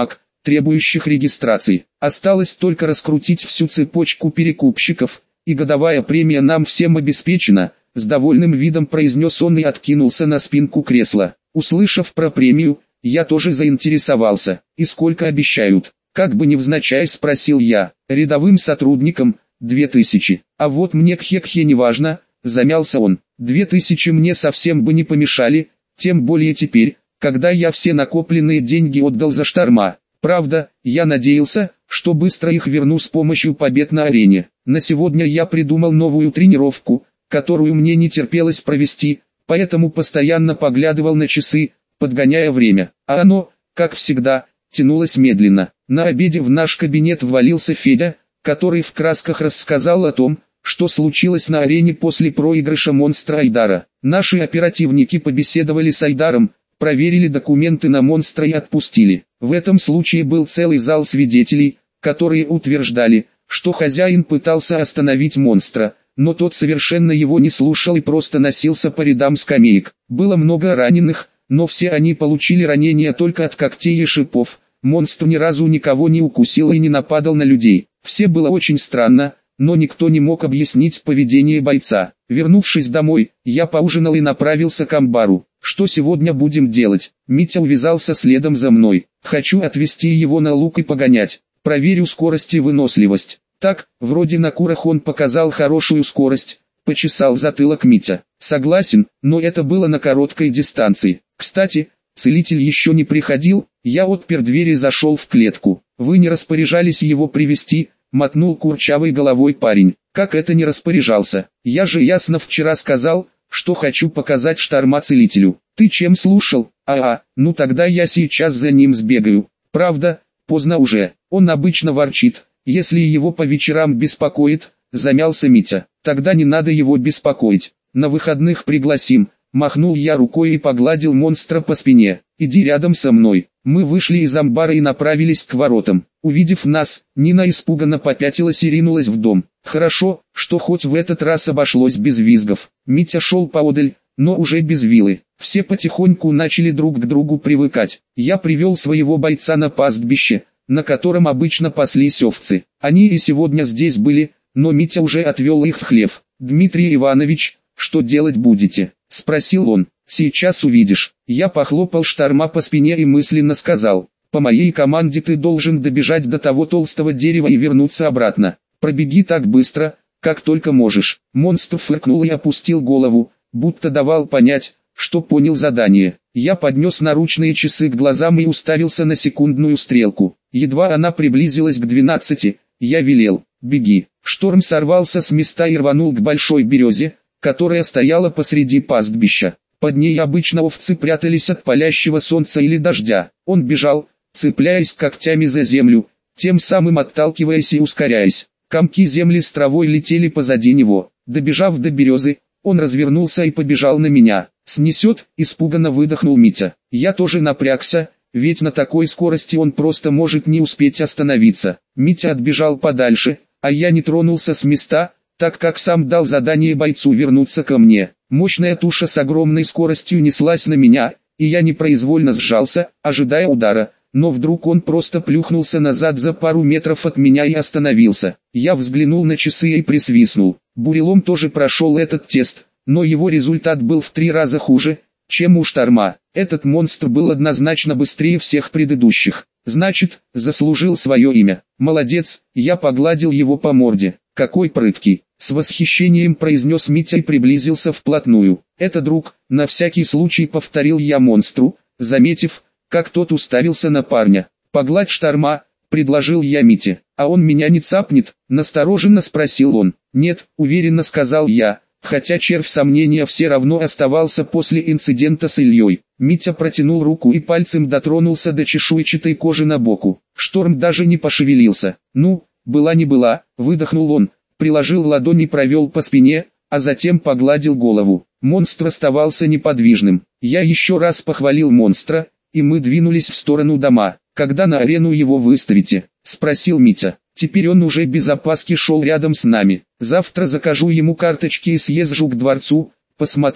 требующих регистрации. Осталось только раскрутить всю цепочку перекупщиков, и годовая премия нам всем обеспечена, с довольным видом произнес он и откинулся на спинку кресла. Услышав про премию, я тоже заинтересовался. И сколько обещают? Как бы невзначай спросил я. Рядовым сотрудникам – две тысячи. А вот мне кхе-кхе не важно, замялся он. Две тысячи мне совсем бы не помешали, тем более теперь, когда я все накопленные деньги отдал за Шторма. Правда, я надеялся, что быстро их верну с помощью побед на арене. На сегодня я придумал новую тренировку, которую мне не терпелось провести, поэтому постоянно поглядывал на часы, подгоняя время. А оно, как всегда, тянулось медленно. На обеде в наш кабинет ввалился Федя, который в красках рассказал о том, что случилось на арене после проигрыша монстра Айдара. Наши оперативники побеседовали с Айдаром, проверили документы на монстра и отпустили. В этом случае был целый зал свидетелей, которые утверждали, что хозяин пытался остановить монстра, но тот совершенно его не слушал и просто носился по рядам скамеек. Было много раненых, но все они получили ранения только от когтей и шипов. Монстр ни разу никого не укусил и не нападал на людей. Все было очень странно, но никто не мог объяснить поведение бойца. Вернувшись домой, я поужинал и направился к амбару. Что сегодня будем делать? Митя увязался следом за мной. Хочу отвезти его на луг и погонять. Проверю скорость и выносливость. Так, вроде на курах он показал хорошую скорость. Почесал затылок Митя. Согласен, но это было на короткой дистанции. Кстати, целитель еще не приходил. Я отпер дверь и зашел в клетку. Вы не распоряжались его привести? Мотнул курчавой головой парень. Как это не распоряжался? Я же ясно вчера сказал, что хочу показать Шторма целителю. Ты чем слушал? А-а, ну тогда я сейчас за ним сбегаю. Правда, поздно уже. Он обычно ворчит, если его по вечерам беспокоит, замялся Митя. Тогда не надо его беспокоить. На выходных пригласим. Махнул я рукой и погладил монстра по спине. Иди рядом со мной. Мы вышли из амбара и направились к воротам. Увидев нас, Нина испуганно попятилась и ринулась в дом. Хорошо, что хоть в этот раз обошлось без визгов. Митя шел поодаль, но уже без вилы. Все потихоньку начали друг к другу привыкать. Я привел своего бойца на пастбище, на котором обычно паслись овцы. Они и сегодня здесь были, но Митя уже отвел их в хлев. «Дмитрий Иванович, что делать будете?» — спросил он. «Сейчас увидишь». Я похлопал Шторма по спине и мысленно сказал: «По моей команде ты должен добежать до того толстого дерева и вернуться обратно. Пробеги так быстро, как только можешь». Монстр фыркнул и опустил голову, будто давал понять, что понял задание. Я поднес наручные часы к глазам и уставился на секундную стрелку. Едва она приблизилась к двенадцати, я велел: «Беги». Шторм сорвался с места и рванул к большой березе, которая стояла посреди пастбища. Под ней обычно овцы прятались от палящего солнца или дождя. Он бежал, цепляясь когтями за землю, тем самым отталкиваясь и ускоряясь. Комки земли с травой летели позади него. Добежав до березы, он развернулся и побежал на меня. «Снесет?» – испуганно выдохнул Митя. Я тоже напрягся, ведь на такой скорости он просто может не успеть остановиться. Митя отбежал подальше, а я не тронулся с места, так как сам дал задание бойцу вернуться ко мне. Мощная туша с огромной скоростью неслась на меня, и я непроизвольно сжался, ожидая удара, но вдруг он просто плюхнулся назад за пару метров от меня и остановился. Я взглянул на часы и присвистнул. Бурелом тоже прошел этот тест, но его результат был в три раза хуже, чем у Шторма. Этот монстр был однозначно быстрее всех предыдущих. Значит, заслужил свое имя. Молодец, я погладил его по морде. Какой прыткий. С восхищением произнес Митя и приблизился вплотную. «Это друг», на всякий случай повторил я монстру, заметив, как тот уставился на парня. «Погладь Шторма», предложил я Мите. «А он меня не цапнет?» настороженно спросил он. «Нет», уверенно сказал я, хотя червь сомнения все равно оставался после инцидента с Ильей. Митя протянул руку и пальцем дотронулся до чешуйчатой кожи на боку. Шторм даже не пошевелился. «Ну, была не была», выдохнул он, приложил ладонь и провел по спине, а затем погладил голову. Монстр оставался неподвижным. Я еще раз похвалил монстра, и мы двинулись в сторону дома. «Когда на арену его выставите?» – спросил Митя. Теперь он уже без опаски шел рядом с нами. «Завтра закажу ему карточки и съезжу к дворцу, посмотрю,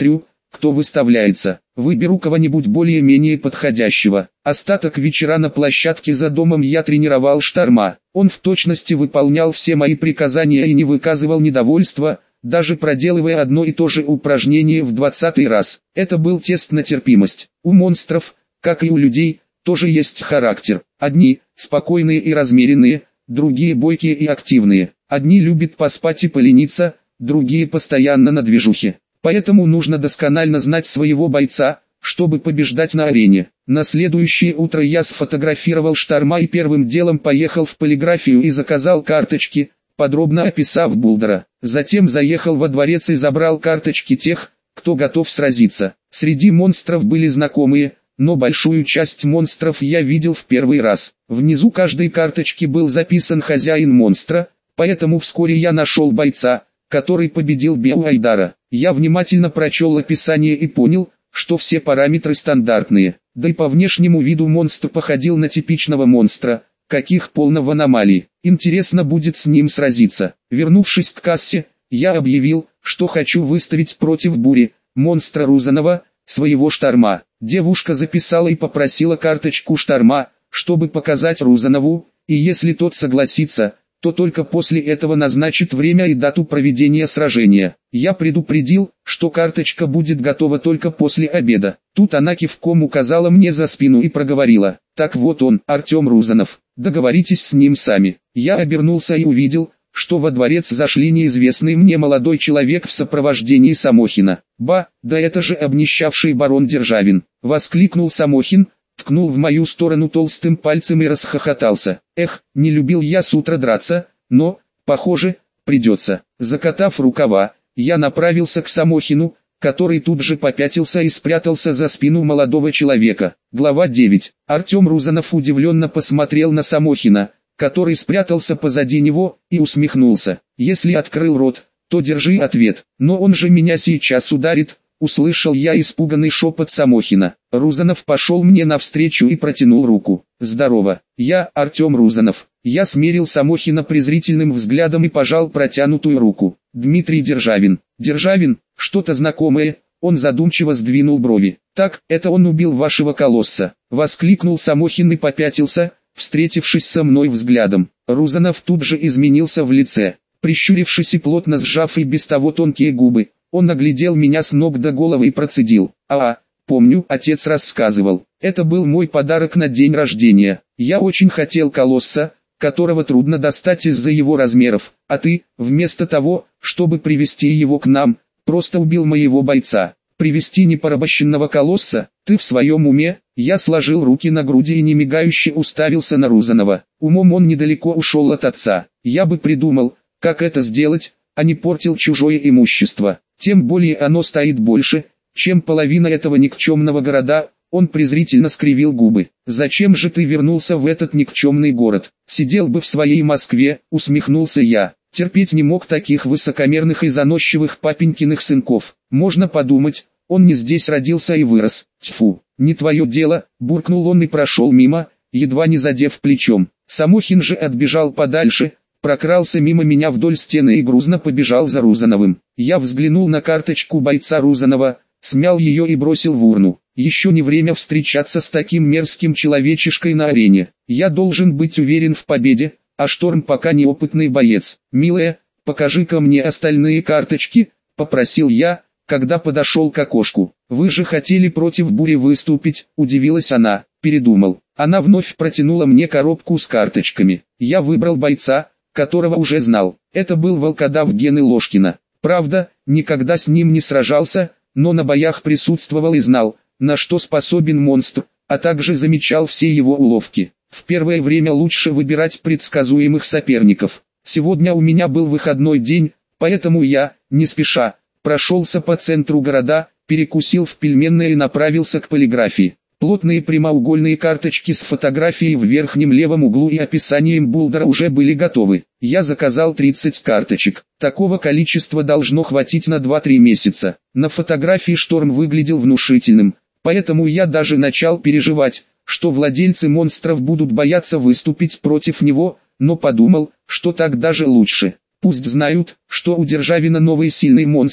кто выставляется. Выберу кого-нибудь более-менее подходящего. Остаток вечера на площадке за домом я тренировал Шторма. Он в точности выполнял все мои приказания и не выказывал недовольства, даже проделывая одно и то же упражнение в двадцатый раз. Это был тест на терпимость. У монстров, как и у людей, тоже есть характер. Одни – спокойные и размеренные, другие – бойкие и активные. Одни любят поспать и полениться, другие постоянно на движухе. Поэтому нужно досконально знать своего бойца, чтобы побеждать на арене. На следующее утро я сфотографировал Шторма и первым делом поехал в полиграфию и заказал карточки, подробно описав Булдера. Затем заехал во дворец и забрал карточки тех, кто готов сразиться. Среди монстров были знакомые, но большую часть монстров я видел в первый раз. Внизу каждой карточки был записан хозяин монстра, поэтому вскоре я нашел бойца, который победил Беу-Айдара. Я внимательно прочел описание и понял, что все параметры стандартные. Да и по внешнему виду монстр походил на типичного монстра, каких полно в аномалии. Интересно будет с ним сразиться. Вернувшись к кассе, я объявил, что хочу выставить против Бури, монстра Рузанова, своего Шторма. Девушка записала и попросила карточку Шторма, чтобы показать Рузанову, и если тот согласится, то только после этого назначит время и дату проведения сражения. Я предупредил, что карточка будет готова только после обеда. Тут она кивком указала мне за спину и проговорила: «Так вот он, Артем Рузанов, договоритесь с ним сами». Я обернулся и увидел, что во дворец зашли неизвестный мне молодой человек в сопровождении Самохина. «Ба, да это же обнищавший барон Державин!» — воскликнул Самохин, ткнул в мою сторону толстым пальцем и расхохотался. Эх, не любил я с утра драться, но, похоже, придется. Закатав рукава, я направился к Самохину, который тут же попятился и спрятался за спину молодого человека. Глава девять. Артем Рузанов удивленно посмотрел на Самохина, который спрятался позади него, и усмехнулся. «Если открыл рот, то держи ответ, но он же меня сейчас ударит», — услышал я испуганный шепот Самохина. Рузанов пошел мне навстречу и протянул руку. «Здорово, я Артем Рузанов». Я смерил Самохина презрительным взглядом и пожал протянутую руку. «Дмитрий Державин». «Державин, что-то знакомое», — он задумчиво сдвинул брови. «Так, это он убил вашего колосса», — воскликнул Самохин и попятился, встретившись со мной взглядом. Рузанов тут же изменился в лице. Прищурившись и плотно сжав и без того тонкие губы, он оглядел меня с ног до головы и процедил: «А, помню, отец рассказывал. Это был мой подарок на день рождения. Я очень хотел колосса, которого трудно достать из-за его размеров, а ты, вместо того, чтобы привести его к нам, просто убил моего бойца. Привести непорабощенного колосса? Ты в своем уме?» Я сложил руки на груди и немигающе уставился на Рузанова. Умом он недалеко ушел от отца. Я бы придумал, как это сделать, а не портил чужое имущество. Тем более оно стоит больше, чем половина этого никчемного города. Он презрительно скривил губы. «Зачем же ты вернулся в этот никчемный город? Сидел бы в своей Москве», — усмехнулся я. Терпеть не мог таких высокомерных и заносчивых папенькиных сынков. Можно подумать, он не здесь родился и вырос. Тьфу, не твое дело, буркнул он и прошел мимо, едва не задев плечом. Самохин же отбежал подальше, прокрался мимо меня вдоль стены и грузно побежал за Рузановым. Я взглянул на карточку бойца Рузанова, смял ее и бросил в урну. Еще не время встречаться с таким мерзким человечишкой на арене. Я должен быть уверен в победе, а Шторм пока неопытный боец. «Милая, покажи-ка мне остальные карточки», — попросил я, когда подошел к окошку. «Вы же хотели против Бури выступить», — удивилась она. «Передумал». Она вновь протянула мне коробку с карточками. Я выбрал бойца, которого уже знал. Это был волкодав Гены Ложкина. Правда, никогда с ним не сражался, но на боях присутствовал и знал, на что способен монстр, а также замечал все его уловки. В первое время лучше выбирать предсказуемых соперников. Сегодня у меня был выходной день, поэтому я, не спеша, прошелся по центру города, перекусил в пельменной и направился к полиграфии. Плотные прямоугольные карточки с фотографией в верхнем левом углу и описанием Булдера уже были готовы. Я заказал тридцать карточек. Такого количества должно хватить на два-три месяца. На фотографии Шторм выглядел внушительным, поэтому я даже начал переживать, что владельцы монстров будут бояться выступить против него, но подумал, что так даже лучше. Пусть знают, что у Державина новый сильный монстр,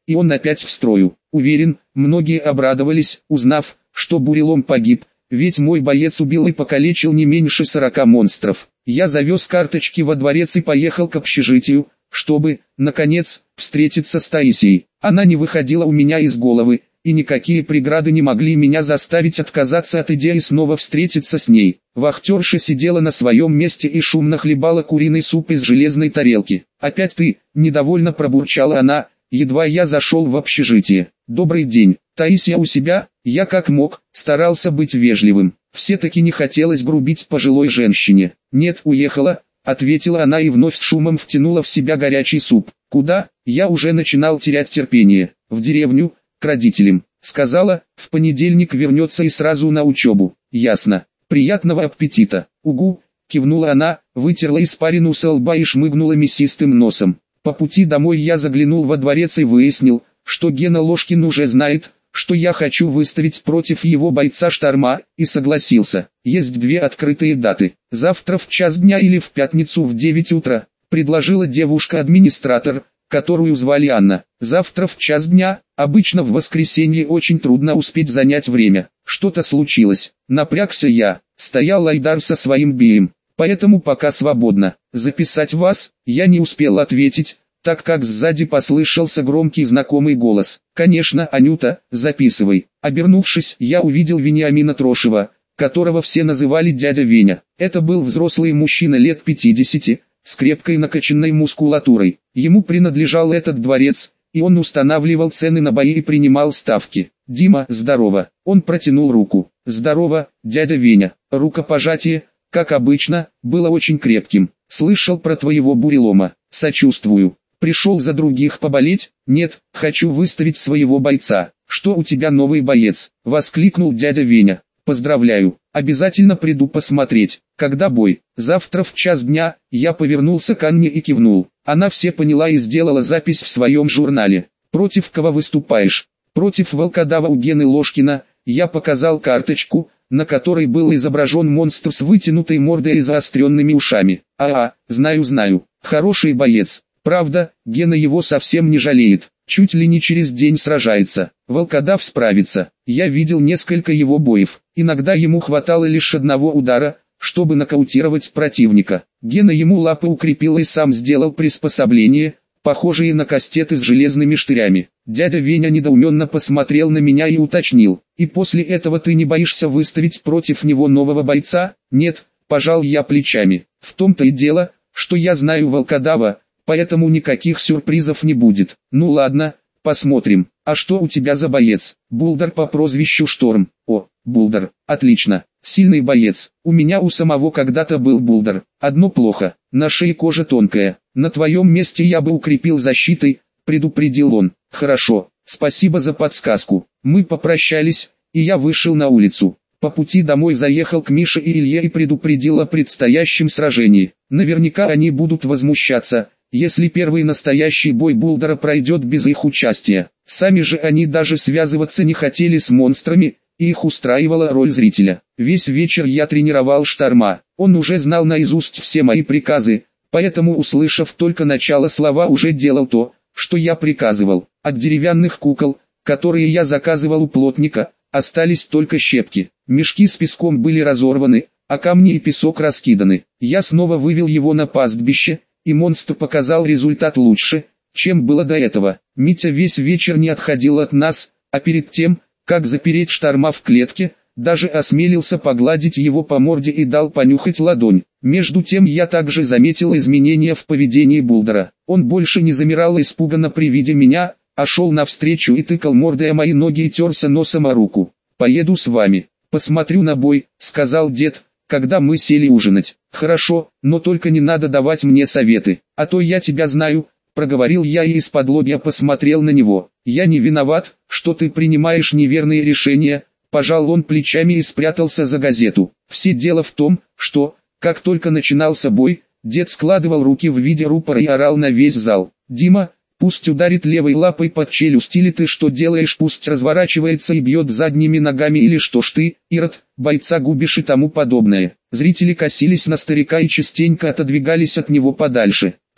и он опять в строю. Уверен, многие обрадовались, узнав, что бурелом погиб, ведь мой боец убил и покалечил не меньше сорока монстров. Я завез карточки во дворец и поехал к общежитию, чтобы, наконец, встретиться с Таисией. Она не выходила у меня из головы, и никакие преграды не могли меня заставить отказаться от идеи снова встретиться с ней. Вахтерша сидела на своем месте и шумно хлебала куриный суп из железной тарелки. «Опять ты?» – недовольно пробурчала она, едва я зашел в общежитие. «Добрый день, Таисия у себя?» Я как мог, старался быть вежливым. Все-таки не хотелось грубить пожилой женщине. «Нет, уехала», — ответила она и вновь с шумом втянула в себя горячий суп. «Куда?» Я уже начинал терять терпение. «В деревню, к родителям», — сказала, «в понедельник вернется и сразу на учебу». «Ясно. Приятного аппетита». «Угу», — кивнула она, вытерла испарину со лба и шмыгнула мясистым носом. По пути домой я заглянул во дворец и выяснил, что Гена Ложкин уже знает, что я хочу выставить против его бойца Шторма, и согласился. Есть две открытые даты. Завтра в час дня или в пятницу в девять утра, предложила девушка-администратор, которую звали Анна. Завтра в час дня, обычно в воскресенье очень трудно успеть занять время. Что-то случилось. Напрягся я, стоял Айдар со своим бием, поэтому пока свободно. Записать вас? Я не успел ответить, так как сзади послышался громкий знакомый голос. «Конечно, Анюта, записывай». Обернувшись, я увидел Вениамина Трошева, которого все называли дядя Веня. Это был взрослый мужчина лет пятидесяти, с крепкой накачанной мускулатурой. Ему принадлежал этот дворец, и он устанавливал цены на бои и принимал ставки. «Дима, здорово». Он протянул руку. «Здорово, дядя Веня». Рукопожатие, как обычно, было очень крепким. «Слышал про твоего бурелома. Сочувствую. Пришел за других поболеть?» «Нет, хочу выставить своего бойца». «Что у тебя новый боец?» — воскликнул дядя Веня. «Поздравляю, обязательно приду посмотреть». «Когда бой?» «Завтра в час дня». Я повернулся к Анне и кивнул. Она все поняла и сделала запись в своем журнале. «Против кого выступаешь?» «Против волкодава у Гены Ложкина». Я показал карточку, на которой был изображен монстр с вытянутой мордой и заостренными ушами. «Ага, знаю знаю, хороший боец. Правда, Гена его совсем не жалеет, чуть ли не через день сражается. Волкодав справится. Я видел несколько его боев. Иногда ему хватало лишь одного удара, чтобы нокаутировать противника. Гена ему лапы укрепил и сам сделал приспособление, похожие на кастеты с железными штырями». Дядя Веня недоуменно посмотрел на меня и уточнил: «И после этого ты не боишься выставить против него нового бойца?» «Нет», пожал я плечами. «В том-то и дело, что я знаю волкодава, поэтому никаких сюрпризов не будет». «Ну ладно, посмотрим. А что у тебя за боец?» «Булдер по прозвищу Шторм». «О, Булдер, отлично. Сильный боец. У меня у самого когда-то был Булдер. Одно плохо, на шее кожа тонкая. На твоем месте я бы укрепил защитой», предупредил он. «Хорошо, спасибо за подсказку». Мы попрощались, и я вышел на улицу. По пути домой заехал к Мише и Илье и предупредил о предстоящем сражении. Наверняка они будут возмущаться, если первый настоящий бой Булдера пройдет без их участия. Сами же они даже связываться не хотели с монстрами, и их устраивала роль зрителя. Весь вечер я тренировал Шторма. Он уже знал наизусть все мои приказы, поэтому, услышав только начало слова, уже делал то, что я приказывал. От деревянных кукол, которые я заказывал у плотника, остались только щепки. Мешки с песком были разорваны, а камни и песок раскиданы. Я снова вывел его на пастбище, и монстр показал результат лучше, чем было до этого. Митя весь вечер не отходил от нас, а перед тем, как запереть Шторма в клетке, даже осмелился погладить его по морде и дал понюхать ладонь. Между тем я также заметил изменения в поведении Булдера. Он больше не замирал испуганно при виде меня, а шел навстречу и тыкал мордой о мои ноги и терся носом о руку. «Поеду с вами. Посмотрю на бой», — сказал дед, когда мы сели ужинать. «Хорошо, но только не надо давать мне советы, а то я тебя знаю», — проговорил я и из-под-лобья посмотрел на него. «Я не виноват, что ты принимаешь неверные решения», — пожал он плечами и спрятался за газету. Все дело в том, что, как только начинался бой, дед складывал руки в виде рупора и орал на весь зал: «Дима, пусть ударит левой лапой под челюсть, или ты что делаешь, пусть разворачивается и бьет задними ногами, или что ж ты, Ирод, бойца губишь» и тому подобное. Зрители косились на старика и частенько отодвигались от него подальше.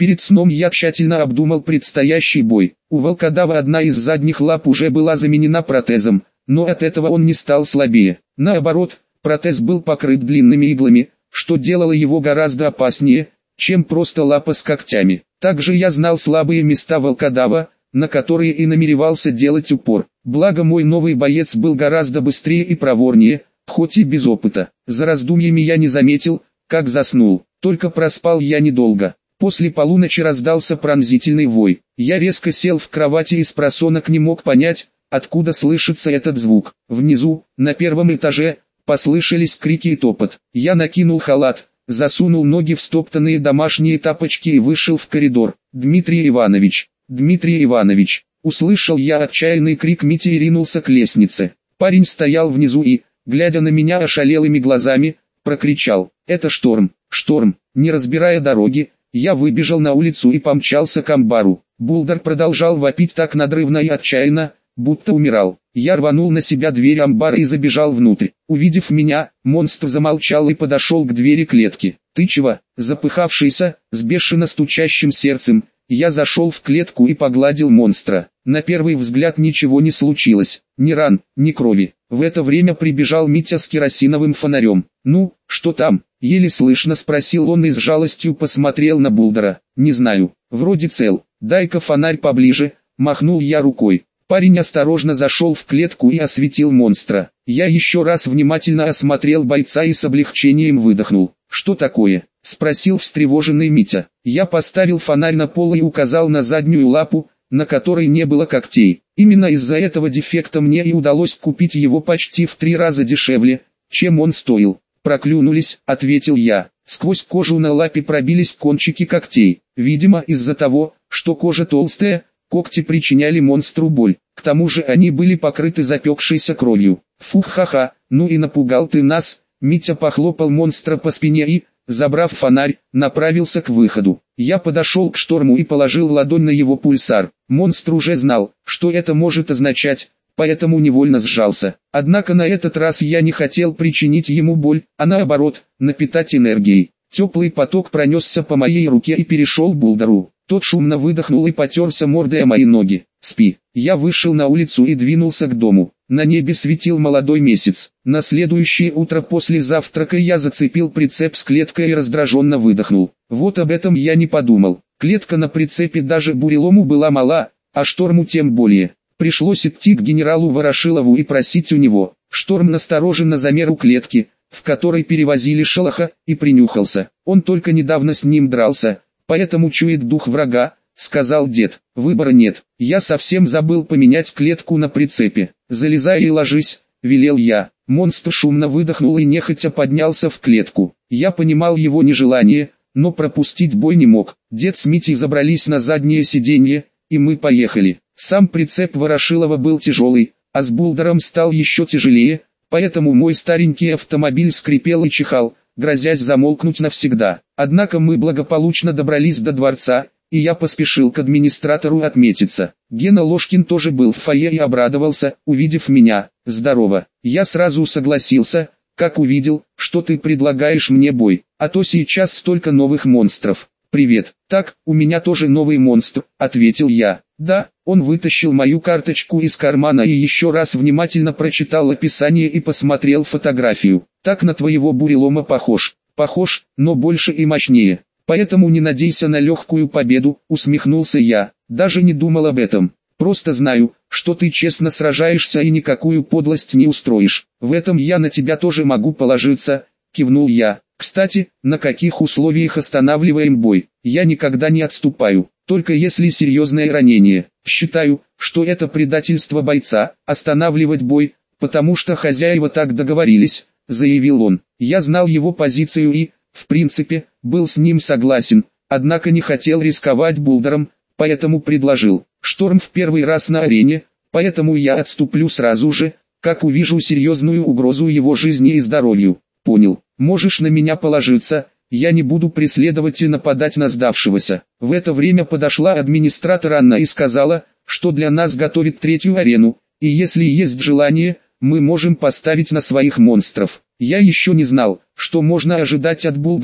Перед сном я тщательно обдумал предстоящий бой. У волкодава одна из задних лап уже была заменена протезом, но от этого он не стал слабее. Наоборот, протез был покрыт длинными иглами, что делало его гораздо опаснее, чем просто лапа с когтями. Также я знал слабые места волкодава, на которые и намеревался делать упор. Благо мой новый боец был гораздо быстрее и проворнее, хоть и без опыта. За раздумьями я не заметил, как заснул. Только проспал я недолго. После полуночи раздался пронзительный вой. Я резко сел в кровати и спросонок не мог понять, откуда слышится этот звук. Внизу, на первом этаже, послышались крики и топот. Я накинул халат, засунул ноги в стоптанные домашние тапочки и вышел в коридор. «Дмитрий Иванович! Дмитрий Иванович!» Услышал я отчаянный крик Мити и ринулся к лестнице. Парень стоял внизу и, глядя на меня ошалелыми глазами, прокричал: «Это Шторм! Шторм!» Не разбирая дороги, я выбежал на улицу и помчался к амбару. Булдер продолжал вопить так надрывно и отчаянно, будто умирал. Я рванул на себя дверь амбара и забежал внутрь. Увидев меня, монстр замолчал и подошел к двери клетки. «Ты чего?» Запыхавшийся, с бешено стучащим сердцем, я зашел в клетку и погладил монстра. На первый взгляд ничего не случилось, ни ран, ни крови. В это время прибежал Митя с керосиновым фонарем. «Ну, что там?» — еле слышно спросил он и с жалостью посмотрел на Булдера. «Не знаю, вроде цел. Дай-ка фонарь поближе», — махнул я рукой. Парень осторожно зашел в клетку и осветил монстра. Я еще раз внимательно осмотрел бойца и с облегчением выдохнул. «Что такое?» — спросил встревоженный Митя. Я поставил фонарь на пол и указал на заднюю лапу, на которой не было когтей. Именно из-за этого дефекта мне и удалось купить его почти в три раза дешевле, чем он стоил. «Проклюнулись», — ответил я. Сквозь кожу на лапе пробились кончики когтей. Видимо, из-за того, что кожа толстая, когти причиняли монстру боль. К тому же они были покрыты запекшейся кровью. «Фух, ха-ха, ну и напугал ты нас», — Митя похлопал монстра по спине и, забрав фонарь, направился к выходу. Я подошел к Шторму и положил ладонь на его пульсар. Монстр уже знал, что это может означать, поэтому невольно сжался. Однако на этот раз я не хотел причинить ему боль, а наоборот, напитать энергией. Теплый поток пронесся по моей руке и перешел к Булдеру. Тот шумно выдохнул и потерся мордой о мои ноги. «Спи». Я вышел на улицу и двинулся к дому. На небе светил молодой месяц. На следующее утро после завтрака я зацепил прицеп с клеткой и раздраженно выдохнул. Вот об этом я не подумал. Клетка на прицепе даже бурелому была мала, а Шторму тем более. Пришлось идти к генералу Ворошилову и просить у него. Шторм настороженно замер у клетки, в которой перевозили Шолоха, и принюхался. Он только недавно с ним дрался, поэтому чует дух врага, сказал дед. Выбора нет. Я совсем забыл поменять клетку на прицепе. Залезай и ложись, велел я. Монстр шумно выдохнул и нехотя поднялся в клетку. Я понимал его нежелание, но пропустить бой не мог. Дед с Митей забрались на заднее сиденье, и мы поехали. Сам прицеп Ворошилова был тяжелый, а с Булдером стал еще тяжелее, поэтому мой старенький автомобиль скрипел и чихал, грозясь замолкнуть навсегда. Однако мы благополучно добрались до дворца, и я поспешил к администратору отметиться. Гена Ложкин тоже был в фойе и обрадовался, увидев меня. «Здорово». Я сразу согласился, как увидел, что ты предлагаешь мне бой, а то сейчас столько новых монстров. «Привет». «Так, у меня тоже новый монстр», — ответил я. «Да». Он вытащил мою карточку из кармана и еще раз внимательно прочитал описание и посмотрел фотографию. «Так на твоего бурелома похож». «Похож, но больше и мощнее. Поэтому не надейся на легкую победу», — усмехнулся я. «Даже не думал об этом. Просто знаю, что ты честно сражаешься и никакую подлость не устроишь. В этом я на тебя тоже могу положиться», — кивнул я. «Кстати, на каких условиях останавливаем бой? Я никогда не отступаю, только если серьезное ранение. Считаю, что это предательство бойца, останавливать бой, потому что хозяева так договорились», — заявил он. Я знал его позицию и, в принципе, был с ним согласен, однако не хотел рисковать Булдером, поэтому предложил. Шторм в первый раз на арене, поэтому я отступлю сразу же, как увижу серьезную угрозу его жизни и здоровью. Понял, можешь на меня положиться, я не буду преследовать и нападать на сдавшегося. В это время подошла администратор Анна и сказала, что для нас готовит третью арену, и если есть желание, мы можем поставить на своих монстров. Я еще не знал, что можно ожидать от Булдера,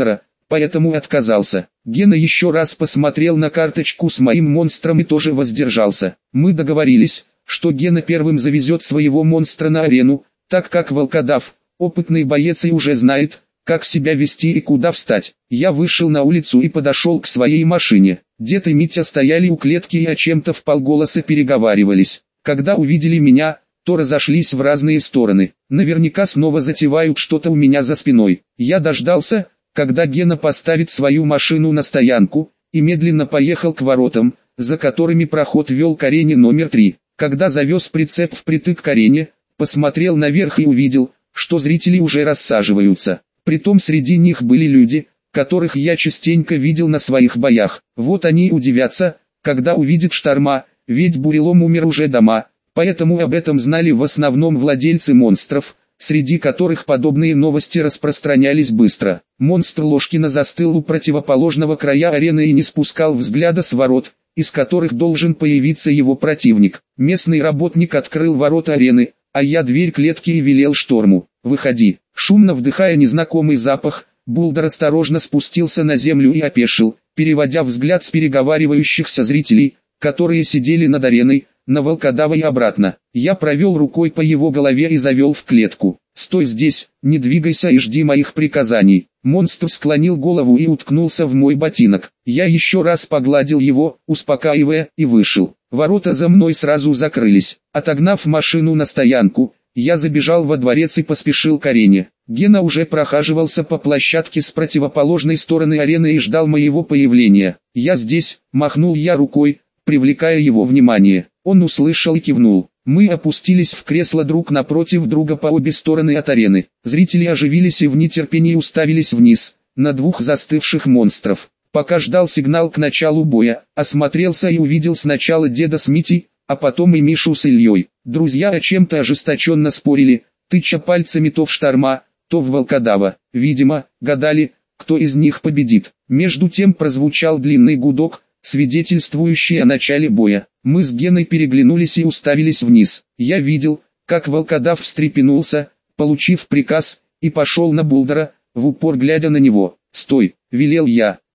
поэтому отказался. Гена еще раз посмотрел на карточку с моим монстром и тоже воздержался. Мы договорились, что Гена первым завезет своего монстра на арену, так как волкодав, опытный боец и уже знает, как себя вести и куда встать. Я вышел на улицу и подошел к своей машине. Дед и Митя стояли у клетки и о чем-то вполголоса переговаривались. Когда увидели меня, то разошлись в разные стороны. Наверняка снова затевают что-то у меня за спиной. Я дождался, когда Гена поставит свою машину на стоянку, и медленно поехал к воротам, за которыми проход вел к арене номер три. Когда завез прицеп впритык к арене, посмотрел наверх и увидел, что зрители уже рассаживаются. Притом среди них были люди, которых я частенько видел на своих боях. Вот они и удивятся, когда увидят Шторма, ведь Бурелом умер уже дома, поэтому об этом знали в основном владельцы монстров, среди которых подобные новости распространялись быстро. Монстр Ложкина застыл у противоположного края арены и не спускал взгляда с ворот, из которых должен появиться его противник. Местный работник открыл ворота арены, а я дверь клетки и велел Шторму: «Выходи». Шумно вдыхая незнакомый запах, Булдер осторожно спустился на землю и опешил, переводя взгляд с переговаривающихся зрителей, которые сидели над ареной, на волкодава и обратно. Я провел рукой по его голове и завел в клетку. «Стой здесь, не двигайся и жди моих приказаний». Монстр склонил голову и уткнулся в мой ботинок. Я еще раз погладил его, успокаивая, и вышел. Ворота за мной сразу закрылись. Отогнав машину на стоянку, я забежал во дворец и поспешил к арене. Гена уже прохаживался по площадке с противоположной стороны арены и ждал моего появления. «Я здесь», — махнул я рукой, привлекая его внимание. Он услышал и кивнул. Мы опустились в кресло друг напротив друга по обе стороны от арены. Зрители оживились и в нетерпении уставились вниз, на двух застывших монстров. Пока ждал сигнал к началу боя, осмотрелся и увидел сначала деда с Митей, а потом и Мишу с Ильей. Друзья о чем-то ожесточенно спорили, тыча пальцами то в Шторма, то в волкодава. Видимо, гадали, кто из них победит. Между тем прозвучал длинный гудок, свидетельствующий о начале боя. Мы с Геной переглянулись и уставились вниз. Я видел, как волкодав встрепенулся, получив приказ, и пошел на Булдера, в упор глядя на него. «Стой!» — велел я.